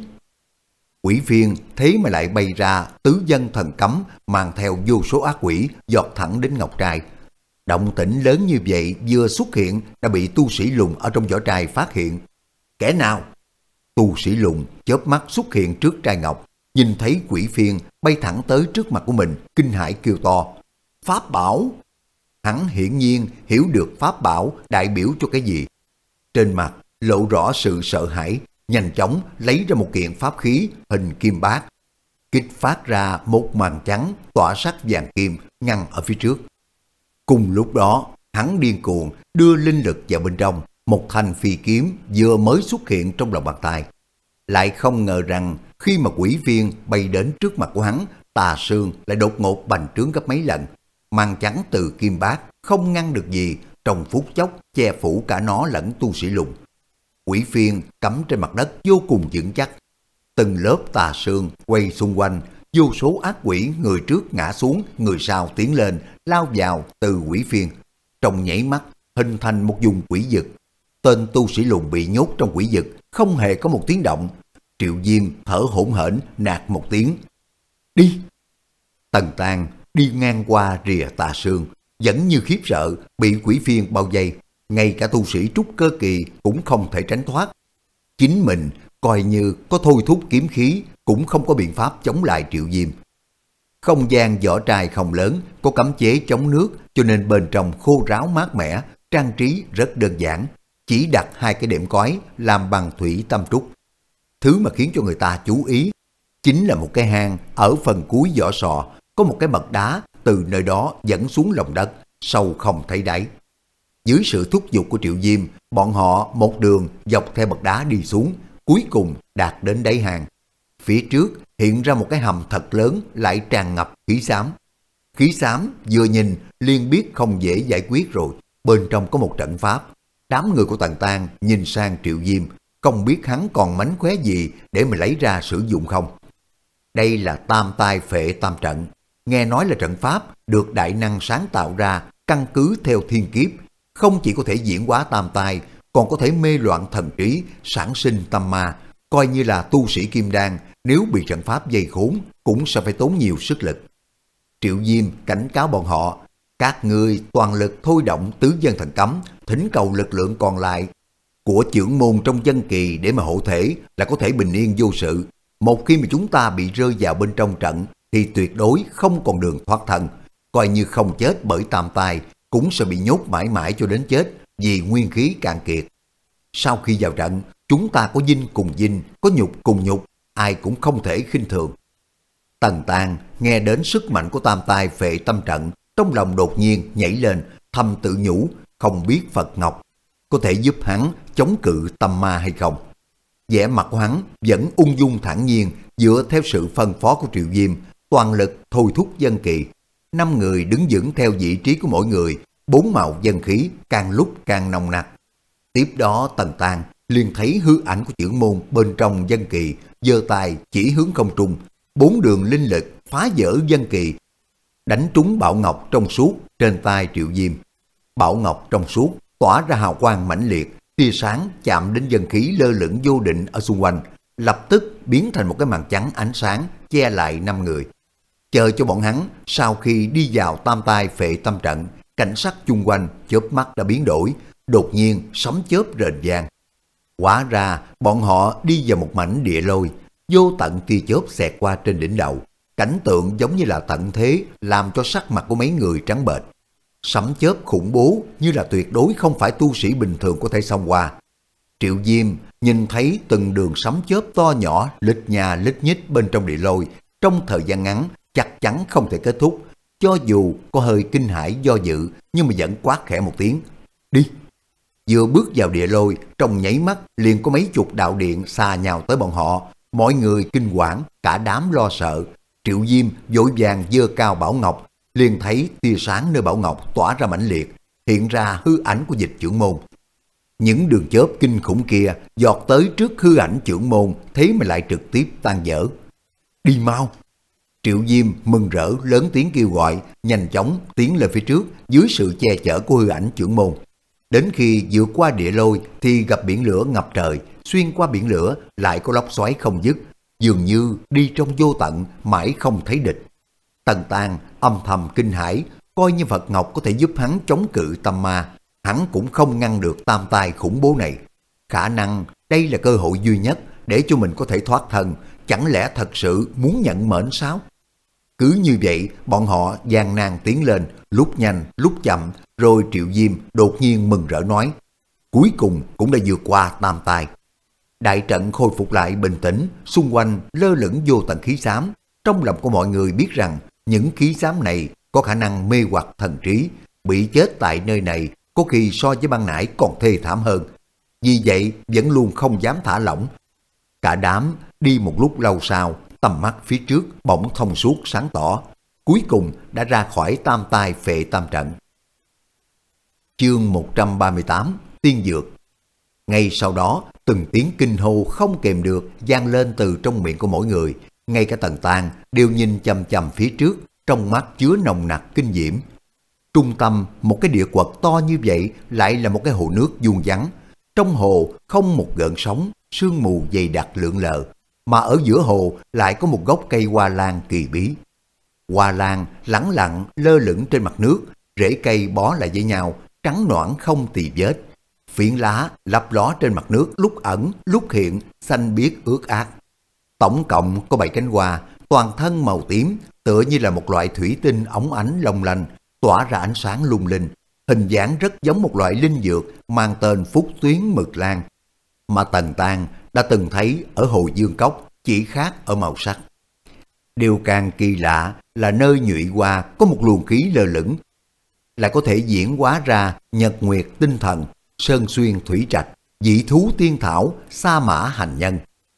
Quỷ phiên thế mà lại bay ra tứ dân thần cấm, mang theo vô số ác quỷ giọt thẳng đến ngọc trai. Động tĩnh lớn như vậy vừa xuất hiện đã bị tu sĩ lùn ở trong vỏ trai phát hiện. Kẻ nào? Tu sĩ lùn chớp mắt xuất hiện trước trai ngọc, nhìn thấy quỷ phiên bay thẳng tới trước mặt của mình, kinh hãi kêu to, pháp bảo! Hắn hiển nhiên hiểu được pháp bảo đại biểu cho cái gì. Trên mặt lộ rõ sự sợ hãi, nhanh chóng lấy ra một kiện pháp khí hình kim bát, kích phát ra một màn trắng tỏa sắc vàng kim ngăn ở phía trước. Cùng lúc đó, hắn điên cuồng đưa linh lực vào bên trong, một thanh phi kiếm vừa mới xuất hiện trong lòng bàn tay. Lại không ngờ rằng khi mà quỷ phiên bay đến trước mặt của hắn, tà sương lại đột ngột bành trướng gấp mấy lần. Màn trắng từ kim bát không ngăn được gì, trong phút chốc che phủ cả nó lẫn tu sĩ lùn. Quỷ phiên cắm trên mặt đất vô cùng vững chắc. Từng lớp tà sương quay xung quanh, vô số ác quỷ người trước ngã xuống, người sau tiến lên, lao vào từ quỷ phiên. Trong nhảy mắt hình thành một vùng quỷ vực. Tên tu sĩ lùn bị nhốt trong quỷ vực, không hề có một tiếng động. Triệu Diêm thở hổn hển nạt một tiếng, đi! Tần Tàng đi ngang qua rìa tà sương, vẫn như khiếp sợ bị quỷ phiên bao vây, ngay cả tu sĩ trúc cơ kỳ cũng không thể tránh thoát. Chính mình coi như có thôi thúc kiếm khí cũng không có biện pháp chống lại Triệu Diêm. Không gian vỏ trai không lớn, có cấm chế chống nước, cho nên bên trong khô ráo mát mẻ, trang trí rất đơn giản, chỉ đặt hai cái đệm cói làm bằng thủy tâm trúc. Thứ mà khiến cho người ta chú ý chính là một cái hang ở phần cuối vỏ sò, có một cái bậc đá từ nơi đó dẫn xuống lòng đất, sâu không thấy đáy. Dưới sự thúc giục của Triệu Diêm, bọn họ một đường dọc theo bậc đá đi xuống, cuối cùng đạt đến đáy hang. Phía trước hiện ra một cái hầm thật lớn lại tràn ngập khí xám. Khí xám vừa nhìn liền biết không dễ giải quyết rồi, bên trong có một trận pháp. Đám người của Tần Tàng nhìn sang Triệu Diêm, không biết hắn còn mánh khóe gì để mà lấy ra sử dụng không. Đây là tam tai phệ tam trận, nghe nói là trận pháp được đại năng sáng tạo ra căn cứ theo thiên kiếp, không chỉ có thể diễn hóa tam tai, còn có thể mê loạn thần trí, sản sinh tâm ma, coi như là tu sĩ kim đan nếu bị trận pháp dây khốn cũng sẽ phải tốn nhiều sức lực. Triệu Diêm cảnh cáo bọn họ, các ngươi toàn lực thôi động tứ dân thần cấm, thỉnh cầu lực lượng còn lại của chưởng môn trong dân kỳ để mà hộ thể là có thể bình yên vô sự. Một khi mà chúng ta bị rơi vào bên trong trận thì tuyệt đối không còn đường thoát thân, coi như không chết bởi tam tai cũng sẽ bị nhốt mãi mãi cho đến chết vì nguyên khí cạn kiệt. Sau khi vào trận, chúng ta có dinh cùng dinh, có nhục cùng nhục, ai cũng không thể khinh thường. Tần Tàng nghe đến sức mạnh của tam tai phệ tâm trận, trong lòng đột nhiên nhảy lên, thầm tự nhủ, không biết Phật Ngọc có thể giúp hắn chống cự tâm ma hay không. Vẻ mặt của hắn vẫn ung dung thản nhiên, dựa theo sự phân phó của Triệu Diêm, toàn lực thôi thúc dân kỳ. Năm người đứng vững theo vị trí của mỗi người, bốn màu dân khí càng lúc càng nồng nặc. Tiếp đó Tần Tàng liền thấy hư ảnh của chưởng môn bên trong dân kỳ, giơ tay chỉ hướng không trung, bốn đường linh lực phá vỡ dân kỳ, đánh trúng bảo ngọc trong suốt trên tay Triệu Diêm. Bảo ngọc trong suốt tỏa ra hào quang mãnh liệt, tia sáng chạm đến dân khí lơ lửng vô định ở xung quanh, lập tức biến thành một cái màn trắng ánh sáng che lại năm người. Chờ cho bọn hắn sau khi đi vào tam tai phệ tâm trận, cảnh sắc chung quanh chớp mắt đã biến đổi, đột nhiên sấm chớp rền vang. Hóa ra bọn họ đi vào một mảnh địa lôi, vô tận tia chớp xẹt qua trên đỉnh đầu. Cảnh tượng giống như là tận thế, làm cho sắc mặt của mấy người trắng bệch. Sấm chớp khủng bố như là tuyệt đối không phải tu sĩ bình thường có thể xông qua. Triệu Diêm nhìn thấy từng đường sấm chớp to nhỏ lít nhà lít nhít bên trong địa lôi, trong thời gian ngắn chắc chắn không thể kết thúc. Cho dù có hơi kinh hãi do dự, nhưng mà vẫn quát khẽ một tiếng, đi. Vừa bước vào địa lôi, trong nháy mắt liền có mấy chục đạo điện xà nhào tới bọn họ. Mọi người kinh quản, cả đám lo sợ. Triệu Diêm vội vàng giơ cao bảo ngọc, liền thấy tia sáng nơi bảo ngọc tỏa ra mãnh liệt, hiện ra hư ảnh của Dịch trưởng môn. Những đường chớp kinh khủng kia giọt tới trước hư ảnh trưởng môn, thế mà lại trực tiếp tan vỡ. Đi mau! Triệu Diêm mừng rỡ lớn tiếng kêu gọi, nhanh chóng tiến lên phía trước dưới sự che chở của hư ảnh trưởng môn. Đến khi vượt qua địa lôi thì gặp biển lửa ngập trời, xuyên qua biển lửa lại có lốc xoáy không dứt, dường như đi trong vô tận mãi không thấy địch. Tần Tàng âm thầm kinh hãi, coi như Phật Ngọc có thể giúp hắn chống cự tâm ma, hắn cũng không ngăn được tam tai khủng bố này. Khả năng đây là cơ hội duy nhất để cho mình có thể thoát thân, chẳng lẽ thật sự muốn nhận mệnh sao? Cứ như vậy, bọn họ gian nan tiến lên, lúc nhanh, lúc chậm, rồi Triệu Diêm đột nhiên mừng rỡ nói, cuối cùng cũng đã vượt qua tam tai. Đại trận khôi phục lại bình tĩnh, xung quanh lơ lửng vô tận khí xám. Trong lòng của mọi người biết rằng, những khí xám này có khả năng mê hoặc thần trí, bị chết tại nơi này có khi so với ban nãy còn thê thảm hơn. Vì vậy, vẫn luôn không dám thả lỏng. Cả đám đi một lúc lâu sau, tầm mắt phía trước bỗng thông suốt sáng tỏ, cuối cùng đã ra khỏi tam tai phệ tam trận. Chương một trăm ba mươi tám, Tiên Dược. Ngay sau đó, từng tiếng kinh hô không kèm được vang lên từ trong miệng của mỗi người, ngay cả Tần Tàng đều nhìn chằm chằm phía trước, trong mắt chứa nồng nặc kinh diễm. Trung tâm một cái địa quật to như vậy lại là một cái hồ nước vuông vắn, trong hồ không một gợn sóng, sương mù dày đặc lượn lờ, mà ở giữa hồ lại có một gốc cây hoa lan kỳ bí. Hoa lan lẳng lặng lơ lửng trên mặt nước, rễ cây bó lại với nhau, trắng nõn không tì vết. Phiến lá lấp ló trên mặt nước, lúc ẩn lúc hiện, xanh biếc ướt át. Tổng cộng có bảy cánh hoa, toàn thân màu tím, tựa như là một loại thủy tinh óng ánh long lanh, tỏa ra ánh sáng lung linh, hình dáng rất giống một loại linh dược mang tên Phúc Tuyến Mực Lan, mà Tần Tàng đã từng thấy ở Hồ Dương Cốc, chỉ khác ở màu sắc. Điều càng kỳ lạ là nơi nhụy hoa có một luồng khí lơ lửng, lại có thể diễn hóa ra nhật nguyệt tinh thần, sơn xuyên thủy trạch, dị thú tiên thảo, sa mã hành nhân.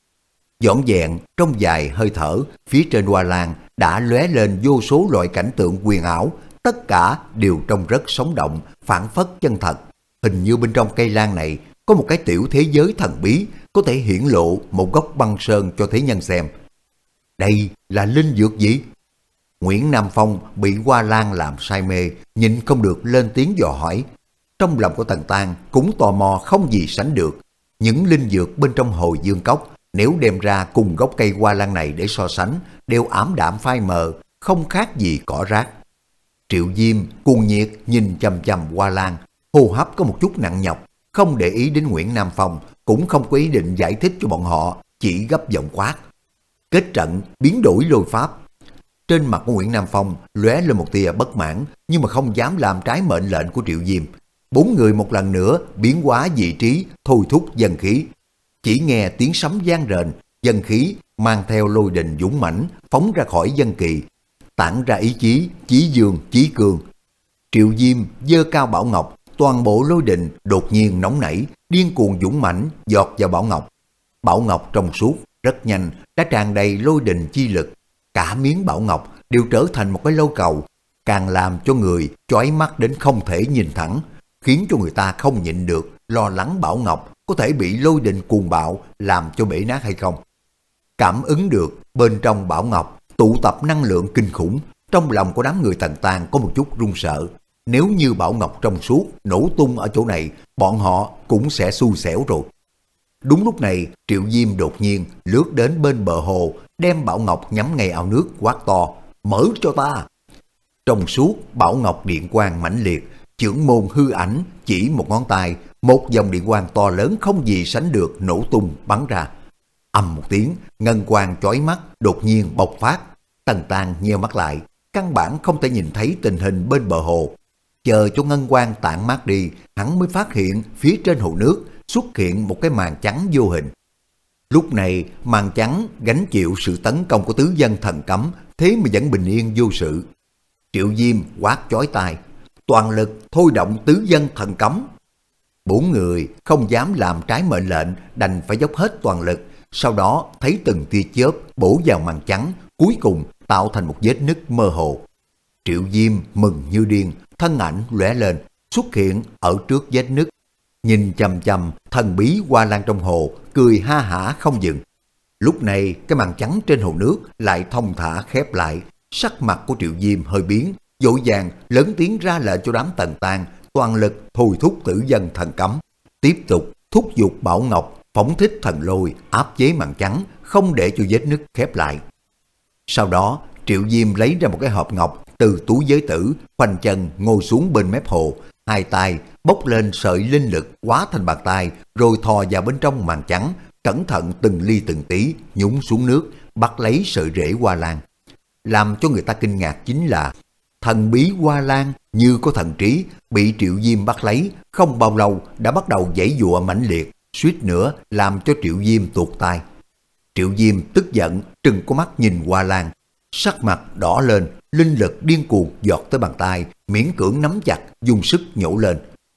Dõn dẹn trong vài hơi thở, phía trên hoa lan đã lóe lên vô số loại cảnh tượng quyền ảo, tất cả đều trông rất sống động, phảng phất chân thật. Hình như bên trong cây lan này có một cái tiểu thế giới thần bí, có thể hiển lộ một góc băng sơn cho thế nhân xem. Đây là linh dược gì? Nguyễn Nam Phong bị hoa lan làm say mê, nhịn không được lên tiếng dò hỏi. Trong lòng của Tần Tàng cũng tò mò không gì sánh được. Những linh dược bên trong Hồ Dương Cốc nếu đem ra cùng gốc cây hoa lan này để so sánh, đều ảm đạm phai mờ, không khác gì cỏ rác. Triệu Diêm cuồng nhiệt nhìn chằm chằm hoa lan, hô hấp có một chút nặng nhọc, không để ý đến Nguyễn Nam Phong, cũng không có ý định giải thích cho bọn họ, chỉ gấp giọng quát. Kết trận biến đổi lôi pháp. Trên mặt của Nguyễn Nam Phong lóe lên một tia bất mãn, nhưng mà không dám làm trái mệnh lệnh của Triệu Diêm. Bốn người một lần nữa biến hóa vị trí, thôi thúc dân khí. Chỉ nghe tiếng sấm vang rền, dân khí mang theo lôi đình dũng mãnh phóng ra khỏi dân kỳ, tản ra ý chí chí dương chí cường. Triệu Diêm giơ cao bảo ngọc, toàn bộ lôi đình đột nhiên nóng nảy, điên cuồng dũng mãnh giọt vào bảo ngọc. Bảo ngọc trong suốt rất nhanh đã tràn đầy lôi đình chi lực, cả miếng bảo ngọc đều trở thành một cái lâu cầu, càng làm cho người chói mắt đến không thể nhìn thẳng, khiến cho người ta không nhịn được lo lắng bảo ngọc có thể bị lôi đình cuồng bạo làm cho bể nát hay không. Cảm ứng được bên trong bảo ngọc tụ tập năng lượng kinh khủng, trong lòng của đám người Tần Tàng có một chút run sợ. Nếu như bảo ngọc trong suốt nổ tung ở chỗ này, bọn họ cũng sẽ xui xẻo rồi. Đúng lúc này, Triệu Diêm đột nhiên lướt đến bên bờ hồ, đem bảo ngọc nhắm ngay ao nước quát to, mở cho ta. Trong suốt bảo ngọc điện quang mãnh liệt, chưởng môn hư ảnh chỉ một ngón tay, một dòng điện quang to lớn không gì sánh được nổ tung bắn ra. Ầm một tiếng, ngân quang chói mắt đột nhiên bộc phát. Tần Tang nheo mắt lại, căn bản không thể nhìn thấy tình hình bên bờ hồ. Chờ cho ngân quang tản mát đi, hắn mới phát hiện phía trên hồ nước xuất hiện một cái màn trắng vô hình. Lúc này màn trắng gánh chịu sự tấn công của tứ dân thần cấm, thế mà vẫn bình yên vô sự. Triệu Diêm quát chói tai, toàn lực thôi động tứ dân thần cấm. Bốn người không dám làm trái mệnh lệnh, đành phải dốc hết toàn lực. Sau đó thấy từng tia chớp bổ vào màn trắng, cuối cùng tạo thành một vết nứt mơ hồ. Triệu Diêm mừng như điên, thân ảnh lóe lên, xuất hiện ở trước vết nứt. Nhìn chằm chằm thần bí hoa lan trong hồ, cười ha hả không dừng. Lúc này cái màn trắng trên hồ nước lại thông thả khép lại. Sắc mặt của Triệu Diêm hơi biến, vội vàng lớn tiếng ra lệnh cho đám Tần Tang toàn lực thôi thúc tử dân thần cấm, tiếp tục thúc giục Bảo Ngọc phóng thích thần lôi áp chế màn trắng, không để cho vết nứt khép lại. Sau đó Triệu Diêm lấy ra một cái hộp ngọc từ túi giới tử, khoanh chân ngồi xuống bên mép hồ, hai tay bốc lên sợi linh lực hóa thành bàn tay, rồi thò vào bên trong màn trắng, cẩn thận từng ly từng tí nhúng xuống nước, bắt lấy sợi rễ hoa lan. Làm cho người ta kinh ngạc chính là thần bí hoa lan như có thần trí, bị Triệu Diêm bắt lấy, không bao lâu đã bắt đầu giãy giụa mãnh liệt, suýt nữa làm cho Triệu Diêm tuột tay. Triệu Diêm tức giận trừng có mắt nhìn hoa lan, sắc mặt đỏ lên, linh lực điên cuồng giọt tới bàn tay, miễn cưỡng nắm chặt, dùng sức nhổ lên.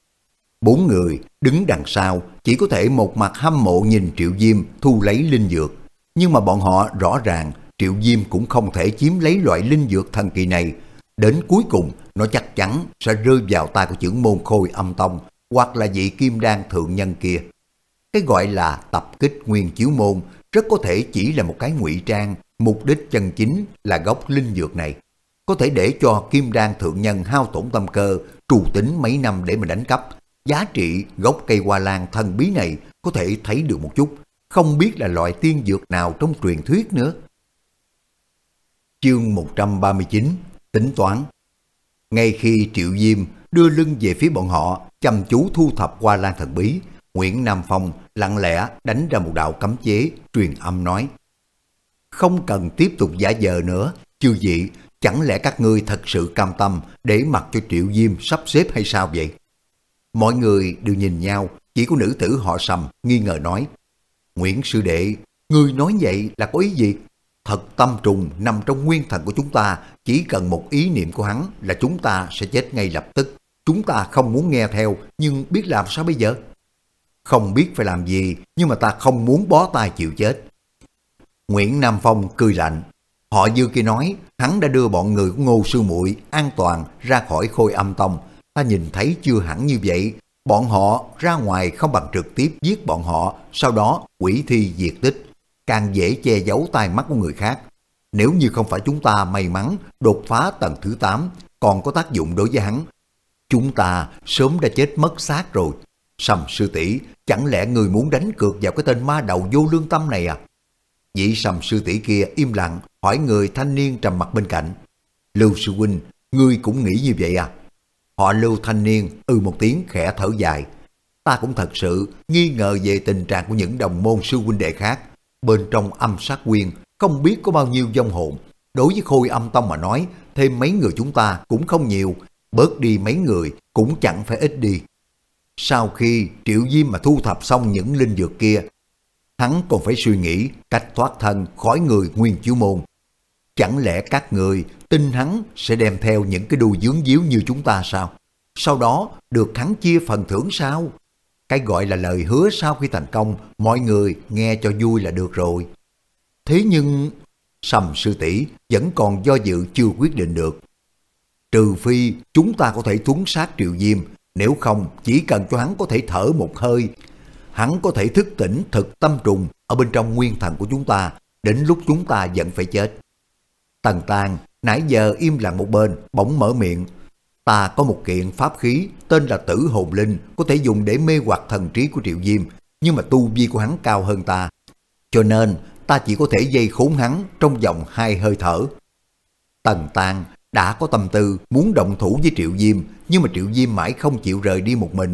Bốn người đứng đằng sau chỉ có thể một mặt hâm mộ nhìn Triệu Diêm thu lấy linh dược, nhưng mà bọn họ rõ ràng Triệu Diêm cũng không thể chiếm lấy loại linh dược thần kỳ này. Đến cuối cùng nó chắc chắn sẽ rơi vào tay của trưởng môn Khôi Âm Tông hoặc là vị Kim Đan thượng nhân kia. Cái gọi là tập kích Nguyên Chiếu Môn rất có thể chỉ là một cái ngụy trang, mục đích chân chính là gốc linh dược này. Có thể để cho Kim Đan thượng nhân hao tổn tâm cơ, trù tính mấy năm để mà đánh cắp. Giá trị gốc cây hoa lan thần bí này có thể thấy được một chút, không biết là loại tiên dược nào trong truyền thuyết nữa. Chương một trăm ba mươi chín, tính toán. Ngay khi Triệu Diêm đưa lưng về phía bọn họ, chăm chú thu thập hoa lan thần bí, Nguyễn Nam Phong lặng lẽ đánh ra một đạo cấm chế, truyền âm nói: không cần tiếp tục giả vờ nữa, chư vị, chẳng lẽ các ngươi thật sự cam tâm để mặc cho Triệu Diêm sắp xếp hay sao vậy? Mọi người đều nhìn nhau, chỉ có nữ tử họ Sầm nghi ngờ nói: Nguyễn sư đệ, ngươi nói vậy là có ý gì? Thật tâm trùng nằm trong nguyên thần của chúng ta, chỉ cần một ý niệm của hắn là chúng ta sẽ chết ngay lập tức. Chúng ta không muốn nghe theo, nhưng biết làm sao bây giờ? Không biết phải làm gì, nhưng mà ta không muốn bó tay chịu chết. Nguyễn Nam Phong cười lạnh. Họ Dư kia nói hắn đã đưa bọn người của Ngô sư muội an toàn ra khỏi Khôi Âm Tông. Ta nhìn thấy chưa hẳn như vậy. Bọn họ ra ngoài không bằng trực tiếp giết bọn họ, sau đó hủy thi diệt tích, càng dễ che giấu tai mắt của người khác. Nếu như không phải chúng ta may mắn đột phá tầng thứ tám, còn có tác dụng đối với hắn, chúng ta sớm đã chết mất xác rồi. Sầm sư tỷ, chẳng lẽ người muốn đánh cược vào cái tên ma đầu vô lương tâm này à? Vị Sầm sư tỷ kia im lặng hỏi người thanh niên trầm mặt bên cạnh: Lưu sư huynh, ngươi cũng nghĩ như vậy à? Họ Lưu thanh niên ừ một tiếng khẽ thở dài. Ta cũng thật sự nghi ngờ về tình trạng của những đồng môn sư huynh đệ khác. Bên trong âm sát quyên không biết có bao nhiêu vong hồn. Đối với Khôi Âm Tông mà nói, thêm mấy người chúng ta cũng không nhiều, bớt đi mấy người cũng chẳng phải ít đi. Sau khi Triệu Diêm mà thu thập xong những linh dược kia, hắn còn phải suy nghĩ cách thoát thân khỏi người Nguyên Chiếu Môn. Chẳng lẽ các người tin hắn sẽ đem theo những cái đuôi dướng díu như chúng ta sao? Sau đó được hắn chia phần thưởng sao? Cái gọi là lời hứa sau khi thành công, mọi người nghe cho vui là được rồi. Thế nhưng Sầm sư tỷ vẫn còn do dự chưa quyết định được. Trừ phi chúng ta có thể thuấn sát Triệu Diêm, nếu không chỉ cần cho hắn có thể thở một hơi, hắn có thể thức tỉnh thực tâm trùng ở bên trong nguyên thần của chúng ta, đến lúc chúng ta vẫn phải chết. Tần Tang nãy giờ im lặng một bên, bỗng mở miệng: Ta có một kiện pháp khí tên là Tử Hồn Linh, có thể dùng để mê hoặc thần trí của Triệu Diêm, nhưng mà tu vi của hắn cao hơn ta, cho nên ta chỉ có thể dây khốn hắn trong vòng hai hơi thở. Tần Tang đã có tâm tư muốn động thủ với Triệu Diêm, nhưng mà Triệu Diêm mãi không chịu rời đi một mình.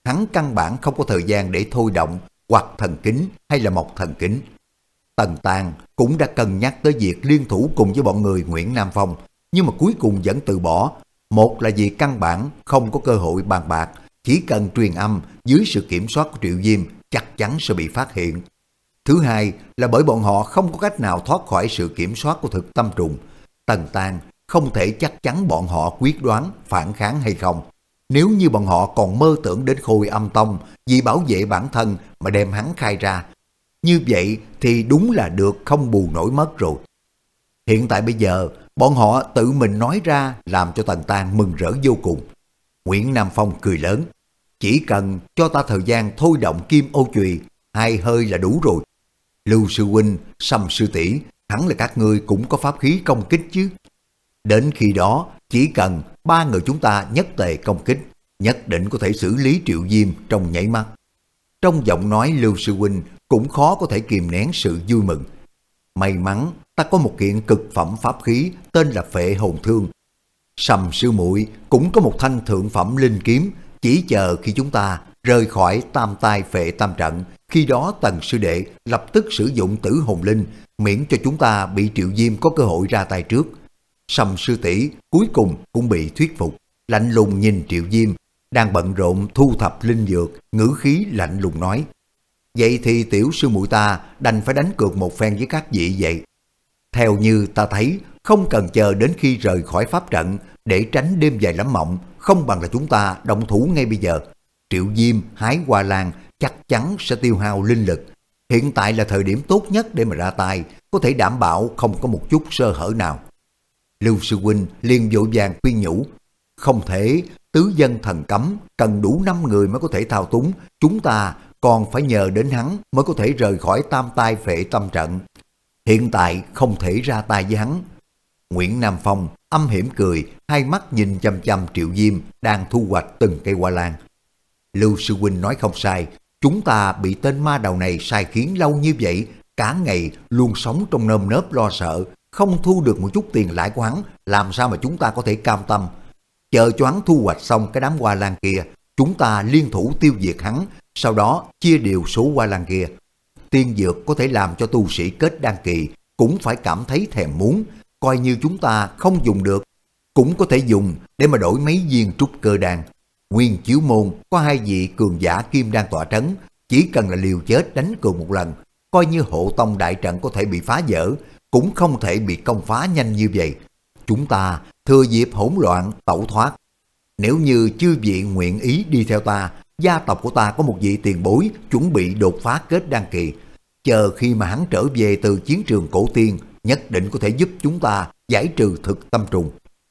hắn căn bản không có thời gian để thôi động hoặc thần kính hay là mộc thần kính. Tần Tàng cũng đã cân nhắc tới việc liên thủ cùng với bọn người Nguyễn Nam Phong, nhưng mà cuối cùng vẫn từ bỏ. Một là vì căn bản không có cơ hội bàn bạc, chỉ cần truyền âm dưới sự kiểm soát của Triệu Diêm chắc chắn sẽ bị phát hiện. Thứ hai là bởi bọn họ không có cách nào thoát khỏi sự kiểm soát của thực tâm trùng. Tần Tàng không thể chắc chắn bọn họ quyết đoán phản kháng hay không. Nếu như bọn họ còn mơ tưởng đến Khôi Âm Tông vì bảo vệ bản thân mà đem hắn khai ra, như vậy thì đúng là được không bù nổi mất rồi. Hiện tại bây giờ, bọn họ tự mình nói ra làm cho Tần Tàng mừng rỡ vô cùng. Nguyễn Nam Phong cười lớn, chỉ cần cho ta thời gian thôi động kim ô chùy, hai hơi là đủ rồi. Lưu sư huynh, Sâm sư tỷ, hẳn là các ngươi cũng có pháp khí công kích chứ. Đến khi đó, chỉ cần ba người chúng ta nhất tề công kích, nhất định có thể xử lý Triệu Diêm trong nháy mắt. Trong giọng nói Lưu sư huynh cũng khó có thể kìm nén sự vui mừng. May mắn ta có một kiện cực phẩm pháp khí tên là Phệ Hồn Thương. Sâm sư muội cũng có một thanh thượng phẩm linh kiếm, chỉ chờ khi chúng ta rời khỏi tam tai phệ tam trận, khi đó Tần sư đệ lập tức sử dụng tử hồn linh, miễn cho chúng ta bị Triệu Diêm có cơ hội ra tay trước. Sâm sư tỷ cuối cùng cũng bị thuyết phục, lạnh lùng nhìn Triệu Diêm đang bận rộn thu thập linh dược, ngữ khí lạnh lùng nói: vậy thì tiểu sư muội ta đành phải đánh cược một phen với các vị vậy. Theo như ta thấy, không cần chờ đến khi rời khỏi pháp trận để tránh đêm dài lắm mộng, không bằng là chúng ta động thủ ngay bây giờ. Triệu Diêm hái hoa lan chắc chắn sẽ tiêu hao linh lực. Hiện tại là thời điểm tốt nhất để mà ra tay, có thể đảm bảo không có một chút sơ hở nào. Lưu sư huynh liền vội vàng khuyên nhủ: không thể, tứ dân thần cấm cần đủ năm người mới có thể thao túng, chúng ta còn phải nhờ đến hắn mới có thể rời khỏi tam tai phệ tâm trận. Hiện tại không thể ra tay với hắn. Nguyễn Nam Phong âm hiểm cười, hai mắt nhìn chăm chăm Triệu Diêm đang thu hoạch từng cây hoa lan. Lưu sư huynh nói không sai, chúng ta bị tên ma đầu này sai khiến lâu như vậy, cả ngày luôn sống trong nơm nớp lo sợ, không thu được một chút tiền lãi của hắn, làm sao mà chúng ta có thể cam tâm. Chờ cho hắn thu hoạch xong cái đám hoa lan kia, chúng ta liên thủ tiêu diệt hắn, sau đó chia đều số hoa lan kia. Tiên dược có thể làm cho tu sĩ kết đan kỳ cũng phải cảm thấy thèm muốn, coi như chúng ta không dùng được, cũng có thể dùng để mà đổi mấy viên trúc cơ đan. Nguyên Chiếu Môn có hai vị cường giả kim đan tọa trấn, chỉ cần là liều chết đánh cược một lần, coi như hộ tông đại trận có thể bị phá vỡ, cũng không thể bị công phá nhanh như vậy. Chúng ta thừa dịp hỗn loạn tẩu thoát. Nếu như chư vị nguyện ý đi theo ta, gia tộc của ta có một vị tiền bối chuẩn bị đột phá kết đan kỳ. Chờ khi mà hắn trở về từ chiến trường cổ tiên, nhất định có thể giúp chúng ta giải trừ thực tâm trùng.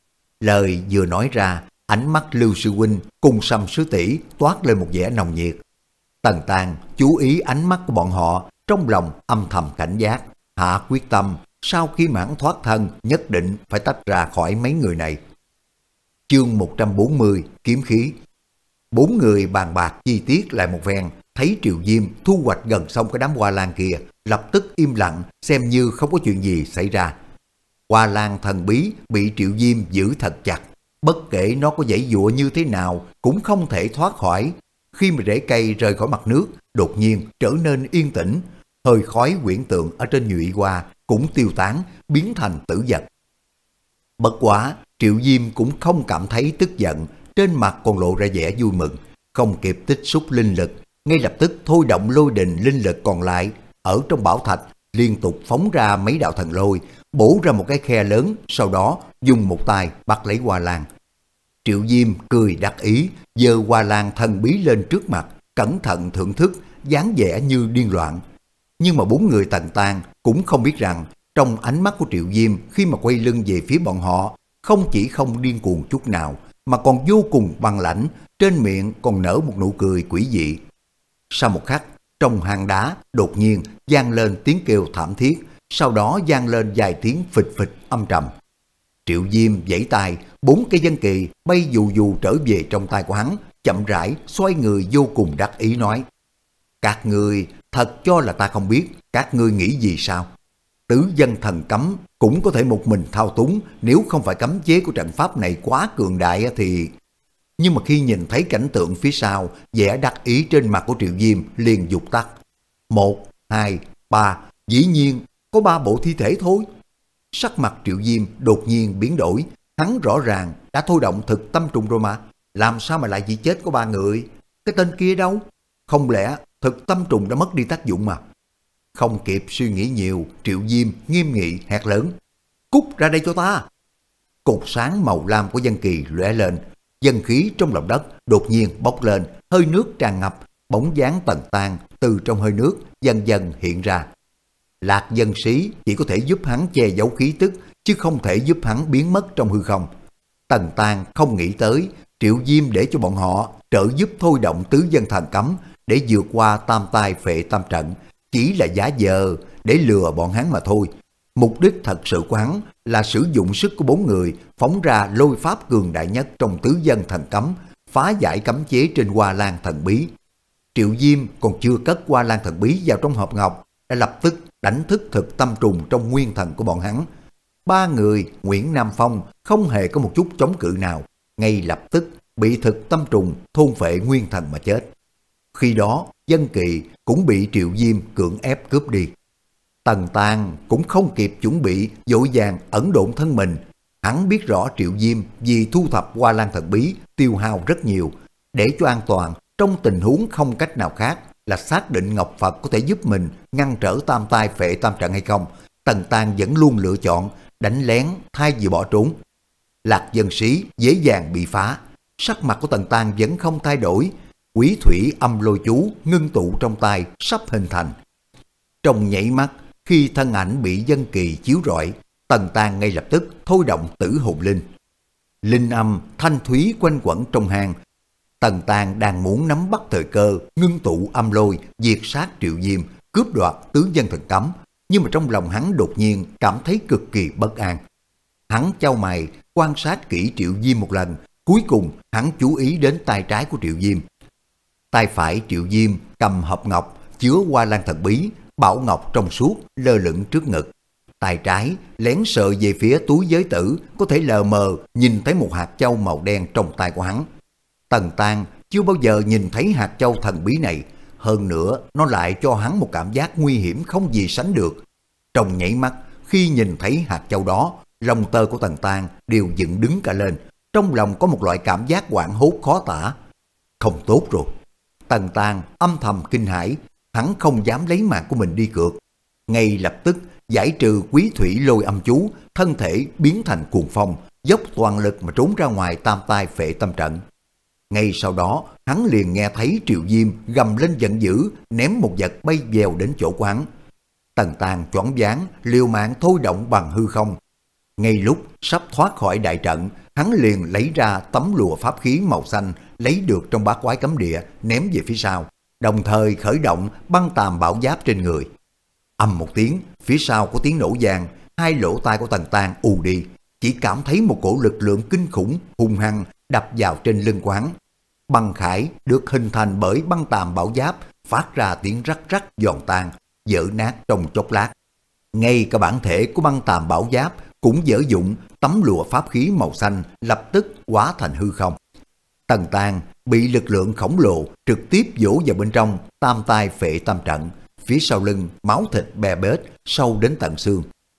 Lời vừa nói ra, ánh mắt Lưu sư huynh cùng Sâm sư tỷ toát lên một vẻ nồng nhiệt. Tần Tàng chú ý ánh mắt của bọn họ, trong lòng âm thầm cảnh giác, hạ quyết tâm sau khi mãn thoát thân nhất định phải tách ra khỏi mấy người này. Chương một trăm bốn mươi Kiếm khí. Bốn người bàn bạc chi tiết lại một phen, thấy Triệu Diêm thu hoạch gần xong cái đám hoa lan kia, lập tức im lặng xem như không có chuyện gì xảy ra. Hoa lan thần bí bị Triệu Diêm giữ thật chặt, bất kể nó có giãy giụa như thế nào cũng không thể thoát khỏi. Khi mà rễ cây rời khỏi mặt nước, đột nhiên trở nên yên tĩnh, hơi khói quyển tượng ở trên nhụy hoa cũng tiêu tán, biến thành tử vật. Bất quá, Triệu Diêm cũng không cảm thấy tức giận, trên mặt còn lộ ra vẻ vui mừng, không kịp tích xúc linh lực, ngay lập tức thôi động lôi đình linh lực còn lại ở trong bảo thạch, liên tục phóng ra mấy đạo thần lôi, bổ ra một cái khe lớn, sau đó dùng một tay bắt lấy hoa lan. Triệu Diêm cười đắc ý, giơ hoa lan thần bí lên trước mặt, cẩn thận thưởng thức, dáng vẻ như điên loạn. Nhưng mà bốn người Tần Tàng cũng không biết rằng, trong ánh mắt của Triệu Diêm khi mà quay lưng về phía bọn họ, không chỉ không điên cuồng chút nào, mà còn vô cùng băng lãnh, trên miệng còn nở một nụ cười quỷ dị. Sau một khắc, trong hang đá đột nhiên vang lên tiếng kêu thảm thiết, sau đó vang lên vài tiếng phịch phịch âm trầm. Triệu Diêm giãy tay, bốn cây dân kỳ bay dù dù trở về trong tay của hắn, chậm rãi xoay người vô cùng đắc ý nói: các ngươi thật cho là ta không biết, các ngươi nghĩ gì sao? Tứ dân thần cấm cũng có thể một mình thao túng, nếu không phải cấm chế của trận pháp này quá cường đại thì... Nhưng mà khi nhìn thấy cảnh tượng phía sau, vẻ đắc ý trên mặt của Triệu Diêm liền dục tắt. Một, hai, ba, dĩ nhiên có ba bộ thi thể thôi. Sắc mặt Triệu Diêm đột nhiên biến đổi, hắn rõ ràng đã thôi động thực tâm trùng rồi mà, làm sao mà lại chỉ chết có ba người? Cái tên kia đâu? Không lẽ thực tâm trùng đã mất đi tác dụng mà? Không kịp suy nghĩ nhiều, Triệu Diêm nghiêm nghị hét lớn. Cút ra đây cho ta! Cột sáng màu lam của Dân Kỳ lóe lên, dân khí trong lòng đất đột nhiên bốc lên, hơi nước tràn ngập, bóng dáng Tần Tang từ trong hơi nước dần dần hiện ra. Lạc Dân Sĩ chỉ có thể giúp hắn che giấu khí tức, chứ không thể giúp hắn biến mất trong hư không. Tần Tang không nghĩ tới Triệu Diêm để cho bọn họ trợ giúp thôi động tứ dân thần cấm để vượt qua tam tai phệ tam trận, chỉ là giả vờ để lừa bọn hắn mà thôi. Mục đích thật sự của hắn là sử dụng sức của bốn người phóng ra lôi pháp cường đại nhất trong tứ dân thần cấm, phá giải cấm chế trên Hoa Lan thần bí. Triệu Diêm còn chưa cất Hoa Lan thần bí vào trong hộp ngọc, đã lập tức đánh thức thực tâm trùng trong nguyên thần của bọn hắn. Ba người Nguyễn Nam Phong không hề có một chút chống cự nào, ngay lập tức bị thực tâm trùng thôn phệ nguyên thần mà chết. Khi đó Dân Kỳ cũng bị Triệu Diêm cưỡng ép cướp đi. Tần Tang cũng không kịp chuẩn bị, vội vàng ẩn độn thân mình. Hắn biết rõ Triệu Diêm vì thu thập Hoa Lan thần bí tiêu hao rất nhiều. Để cho an toàn, trong tình huống không cách nào khác là xác định Ngọc Phật có thể giúp mình ngăn trở tam tai phệ tam trận hay không, Tần Tang vẫn luôn lựa chọn đánh lén thay vì bỏ trốn. Lạc Dân Sĩ dễ dàng bị phá, sắc mặt của Tần Tang vẫn không thay đổi. Quỷ thủy âm lôi chú ngưng tụ trong tay sắp hình thành. Trong nhảy mắt, khi thân ảnh bị Dân Kỳ chiếu rọi, Tần Tang ngay lập tức thôi động tử hồn linh. Linh âm thanh thúy quanh quẩn trong hang. Tần Tang đang muốn nắm bắt thời cơ, ngưng tụ âm lôi, diệt sát Triệu Diêm, cướp đoạt tứ dân thần cấm, nhưng mà trong lòng hắn đột nhiên cảm thấy cực kỳ bất an. Hắn chau mày quan sát kỹ Triệu Diêm một lần, cuối cùng hắn chú ý đến tay trái của Triệu Diêm. Tay phải Triệu Diêm cầm hộp ngọc chứa Hoa Lan thần bí, bảo ngọc trong suốt lơ lửng trước ngực. Tay trái lén sờ về phía túi giới tử, có thể lờ mờ nhìn thấy một hạt châu màu đen trong tay của hắn. Tần Tang chưa bao giờ nhìn thấy hạt châu thần bí này, hơn nữa nó lại cho hắn một cảm giác nguy hiểm không gì sánh được. Trong nhảy mắt, khi nhìn thấy hạt châu đó, lông tơ của Tần Tang đều dựng đứng cả lên, trong lòng có một loại cảm giác hoảng hốt khó tả. Không tốt rồi. Tần Tang âm thầm kinh hãi, hắn không dám lấy mạng của mình đi cược. Ngay lập tức giải trừ quý thủy lôi âm chú, thân thể biến thành cuồng phong, dốc toàn lực mà trốn ra ngoài tam tai phệ tâm trận. Ngay sau đó, hắn liền nghe thấy Triệu Diêm gầm lên giận dữ, ném một vật bay vèo đến chỗ của hắn. Tần Tang choáng váng, liều mạng thôi động bằng hư không. Ngay lúc sắp thoát khỏi đại trận, hắn liền lấy ra tấm lụa pháp khí màu xanh lấy được trong bát quái cấm địa, ném về phía sau, đồng thời khởi động băng tàm bảo giáp trên người. Ầm một tiếng, phía sau có tiếng nổ vang, hai lỗ tai của Tần Tang ù đi, chỉ cảm thấy một cổ lực lượng kinh khủng hung hăng đập vào trên lưng quán. Băng khải được hình thành bởi băng tàm bảo giáp phát ra tiếng rắc rắc giòn tan, vỡ nát trong chốc lát. Ngay cả bản thể của băng tàm bảo giáp cũng dở dụng, tấm lụa pháp khí màu xanh lập tức hóa thành hư không. Tần Tang bị lực lượng khổng lồ trực tiếp vỗ vào bên trong tam tai phệ tam trận, phía sau lưng máu thịt bè bết sâu đến tận xương.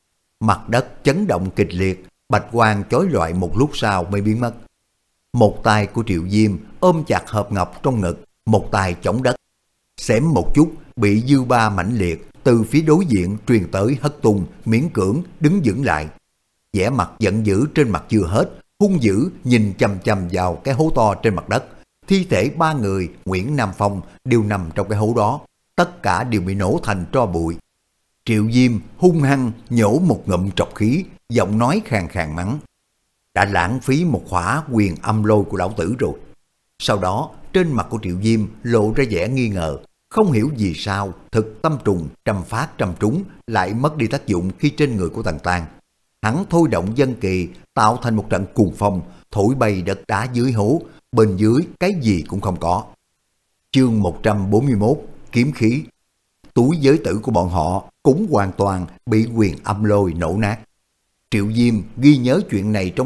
Mặt đất chấn động kịch liệt, bạch quang chói lọi một lúc sau mới biến mất. Một tay của Triệu Diêm ôm chặt hộp ngọc trong ngực, một tay chống đất. Xém một chút bị dư ba mãnh liệt từ phía đối diện truyền tới hất tung, miễn cưỡng đứng vững lại. Vẻ mặt giận dữ trên mặt chưa hết, hung dữ nhìn chằm chằm vào cái hố to trên mặt đất. Thi thể ba người Nguyễn Nam Phong đều nằm trong cái hố đó, tất cả đều bị nổ thành tro bụi. Triệu Diêm hung hăng nhổ một ngụm trọc khí, giọng nói khàn khàn mắng: đã lãng phí một khỏa quyền âm lôi của lão tử rồi. Sau đó trên mặt của Triệu Diêm lộ ra vẻ nghi ngờ, không hiểu vì sao thực tâm trùng trăm phát trăm trúng lại mất đi tác dụng khi trên người của Tần Tang. Hắn thôi động Dân Kỳ tạo thành một trận cuồng phong, thổi bay đất đá dưới hố, bên dưới cái gì cũng không có. Chương một trăm bốn mươi mốt, kiếm khí. Túi giới tử của bọn họ cũng hoàn toàn bị quyền âm lôi nổ nát. Triệu Diêm ghi nhớ chuyện này trong lòng,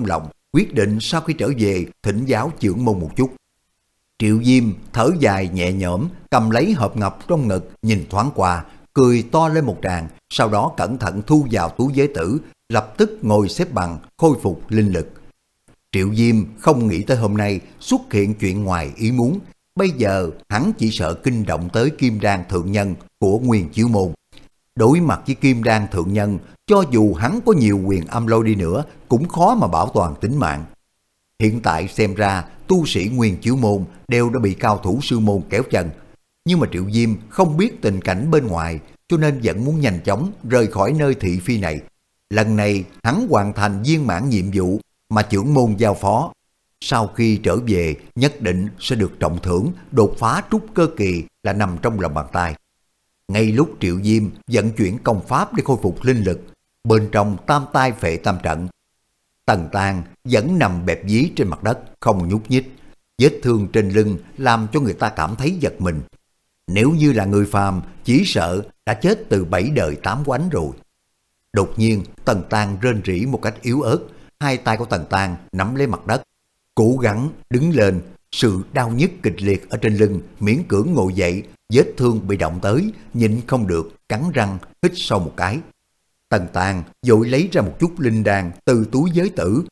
quyết định sau khi trở về thỉnh giáo trưởng môn một chút. Triệu Diêm thở dài nhẹ nhõm, cầm lấy hộp ngọc trong ngực, nhìn thoáng qua, cười to lên một tràng, sau đó cẩn thận thu vào túi giới tử, lập tức ngồi xếp bằng, khôi phục linh lực. Triệu Diêm không nghĩ tới hôm nay xuất hiện chuyện ngoài ý muốn, bây giờ hắn chỉ sợ kinh động tới Kim Đan thượng nhân của Nguyên Chiếu môn. Đối mặt với Kim Đan thượng nhân, cho dù hắn có nhiều quyền âm lôi đi nữa, cũng khó mà bảo toàn tính mạng. Hiện tại xem ra, tu sĩ Nguyên Chiếu môn đều đã bị cao thủ sư môn kéo chân. Nhưng mà Triệu Diêm không biết tình cảnh bên ngoài, cho nên vẫn muốn nhanh chóng rời khỏi nơi thị phi này. Lần này hắn hoàn thành viên mãn nhiệm vụ mà trưởng môn giao phó. Sau khi trở về nhất định sẽ được trọng thưởng, đột phá trúc cơ kỳ là nằm trong lòng bàn tay. Ngay lúc Triệu Diêm vận chuyển công pháp để khôi phục linh lực, bên trong tam tai phệ tam trận, Tần Tàng vẫn nằm bẹp dí trên mặt đất, không nhúc nhích. Vết thương trên lưng làm cho người ta cảm thấy giật mình. Nếu như là người phàm, chỉ sợ đã chết từ bảy đời tám quánh rồi. Đột nhiên, Tần Tàng rên rỉ một cách yếu ớt, hai tay của Tần Tàng nắm lấy mặt đất, cố gắng đứng lên. Sự đau nhức kịch liệt ở trên lưng, miễn cưỡng ngồi dậy, vết thương bị động tới, nhịn không được, cắn răng, hít sâu một cái. Tần Tàng vội lấy ra một chút linh đan từ túi giới tử.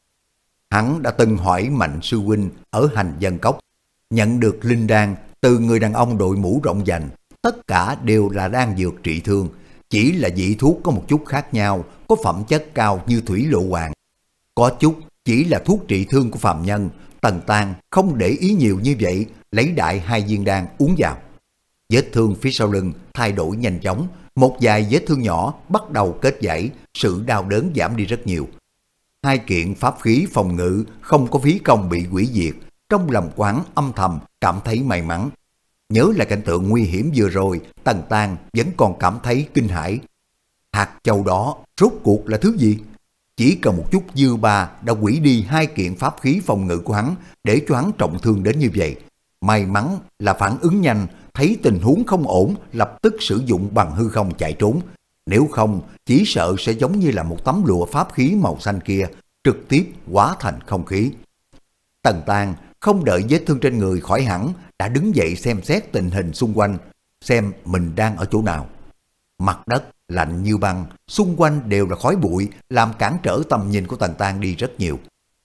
Hắn đã từng hỏi Mạnh sư huynh ở Hành Dân Cốc, nhận được linh đan từ người đàn ông đội mũ rộng vành, tất cả đều là đan dược trị thương, chỉ là vị thuốc có một chút khác nhau, có phẩm chất cao như thủy lộ hoàng, có chút chỉ là thuốc trị thương của phàm nhân. Tần Tàng không để ý nhiều như vậy, lấy đại hai viên đan uống vào. Vết thương phía sau lưng thay đổi nhanh chóng, một vài vết thương nhỏ bắt đầu kết vảy, sự đau đớn giảm đi rất nhiều. Hai kiện pháp khí phòng ngự không có phí công bị hủy diệt, trong lòng quán âm thầm cảm thấy may mắn. Nhớ lại cảnh tượng nguy hiểm vừa rồi, Tần Tàng vẫn còn cảm thấy kinh hãi. Hạt châu đó rốt cuộc là thứ gì? Chỉ cần một chút dư ba đã hủy đi hai kiện pháp khí phòng ngự của hắn, để cho hắn trọng thương đến như vậy. May mắn là phản ứng nhanh, thấy tình huống không ổn, lập tức sử dụng bằng hư không chạy trốn. Nếu không, chỉ sợ sẽ giống như là một tấm lụa pháp khí màu xanh kia, trực tiếp hóa thành không khí. Tần Tàng không đợi vết thương trên người khỏi hẳn, đã đứng dậy xem xét tình hình xung quanh, xem mình đang ở chỗ nào. Mặt đất lạnh như băng, xung quanh đều là khói bụi, làm cản trở tầm nhìn của Tần Tàng đi rất nhiều.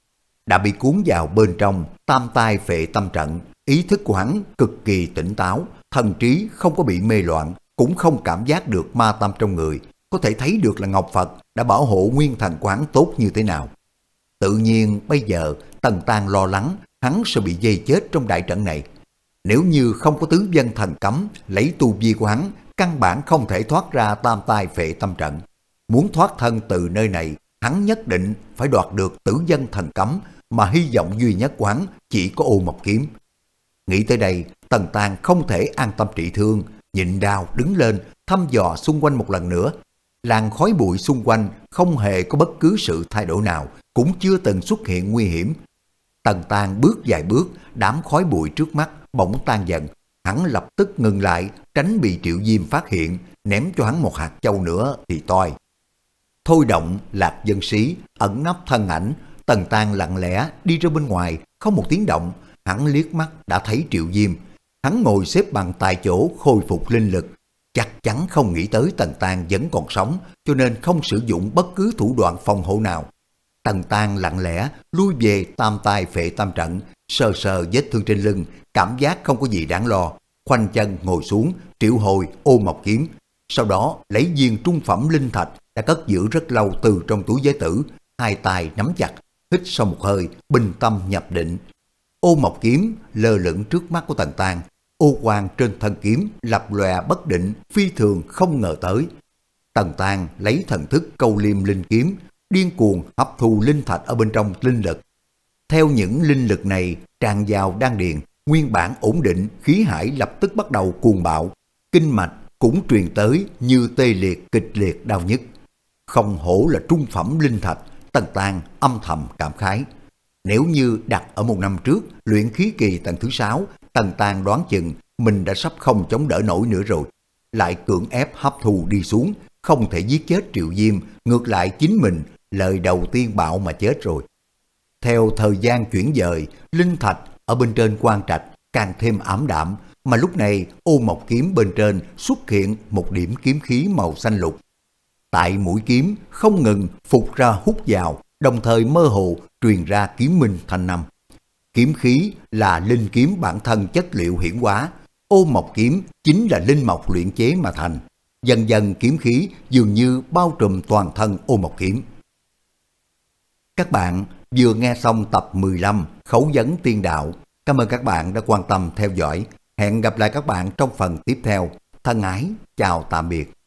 Đã bị cuốn vào bên trong tam tai phệ tâm trận, ý thức của hắn cực kỳ tỉnh táo, thần trí không có bị mê loạn, cũng không cảm giác được ma tâm trong người, có thể thấy được là Ngọc Phật đã bảo hộ nguyên thần của hắn tốt như thế nào. Tự nhiên bây giờ Tần Tàng lo lắng hắn sẽ bị dây chết trong đại trận này. Nếu như không có tứ vân thần cấm, lấy tu vi của hắn, căn bản không thể thoát ra tam tai phệ tâm trận. Muốn thoát thân từ nơi này, hắn nhất định phải đoạt được tử vân thần cấm, mà hy vọng duy nhất của hắn chỉ có Ô Mộc Kiếm. Nghĩ tới đây, Tần Tàng không thể an tâm trị thương, nhịn đau đứng lên, thăm dò xung quanh một lần nữa. Làn khói bụi xung quanh không hề có bất cứ sự thay đổi nào, cũng chưa từng xuất hiện nguy hiểm. Tần Tàng bước vài bước, đám khói bụi trước mắt bỗng tan dần. Hắn lập tức ngừng lại, tránh bị Triệu Diêm phát hiện, ném cho hắn một hạt châu nữa thì toi. Thôi động lạc dân sĩ, ẩn nấp thân ảnh, Tần Tàng lặng lẽ đi ra bên ngoài, không một tiếng động. Hắn liếc mắt đã thấy Triệu Diêm. Hắn ngồi xếp bằng tại chỗ khôi phục linh lực, chắc chắn không nghĩ tới Tần Tàng vẫn còn sống, cho nên không sử dụng bất cứ thủ đoạn phòng hộ nào. Tần Tàng lặng lẽ lui về tam tai phệ tam trận, sờ sờ vết thương trên lưng, cảm giác không có gì đáng lo, khoanh chân ngồi xuống, triệu hồi Ô Mộc Kiếm, sau đó lấy viên trung phẩm linh thạch đã cất giữ rất lâu từ trong túi giới tử, hai tay nắm chặt, hít sâu một hơi, bình tâm nhập định. Ô Mộc Kiếm lơ lửng trước mắt của Tần Tàng, ô quang trên thân kiếm lập lòe bất định, phi thường không ngờ tới. Tần Tàng lấy thần thức câu liêm linh kiếm, điên cuồng hấp thu linh thạch ở bên trong linh lực. Theo những linh lực này tràn vào đan điền, nguyên bản ổn định khí hải lập tức bắt đầu cuồng bạo, kinh mạch cũng truyền tới như tê liệt kịch liệt đau nhức. Không hổ là trung phẩm linh thạch, Tần Tàng âm thầm cảm khái. Nếu như đặt ở một năm trước, luyện khí kỳ tầng thứ sáu, Tần Tàng đoán chừng mình đã sắp không chống đỡ nổi nữa rồi. Lại cưỡng ép hấp thu đi xuống, không thể giết chết Triệu Diêm, ngược lại chính mình lời đầu tiên bạo mà chết rồi. Theo thời gian chuyển dời, linh thạch ở bên trên quan trạch càng thêm ảm đạm, mà lúc này ô mộc kiếm bên trên xuất hiện một điểm kiếm khí màu xanh lục. Tại mũi kiếm không ngừng phục ra hút vào, đồng thời mơ hồ truyền ra kiếm minh thanh năm. Kiếm khí là linh kiếm bản thân chất liệu hiển hóa, ô mộc kiếm chính là linh mộc luyện chế mà thành. Dần dần kiếm khí dường như bao trùm toàn thân ô mộc kiếm. Các bạn vừa nghe xong tập mười lăm Khấu vấn tiên đạo. Cảm ơn các bạn đã quan tâm theo dõi. Hẹn gặp lại các bạn trong phần tiếp theo. Thân ái, chào tạm biệt.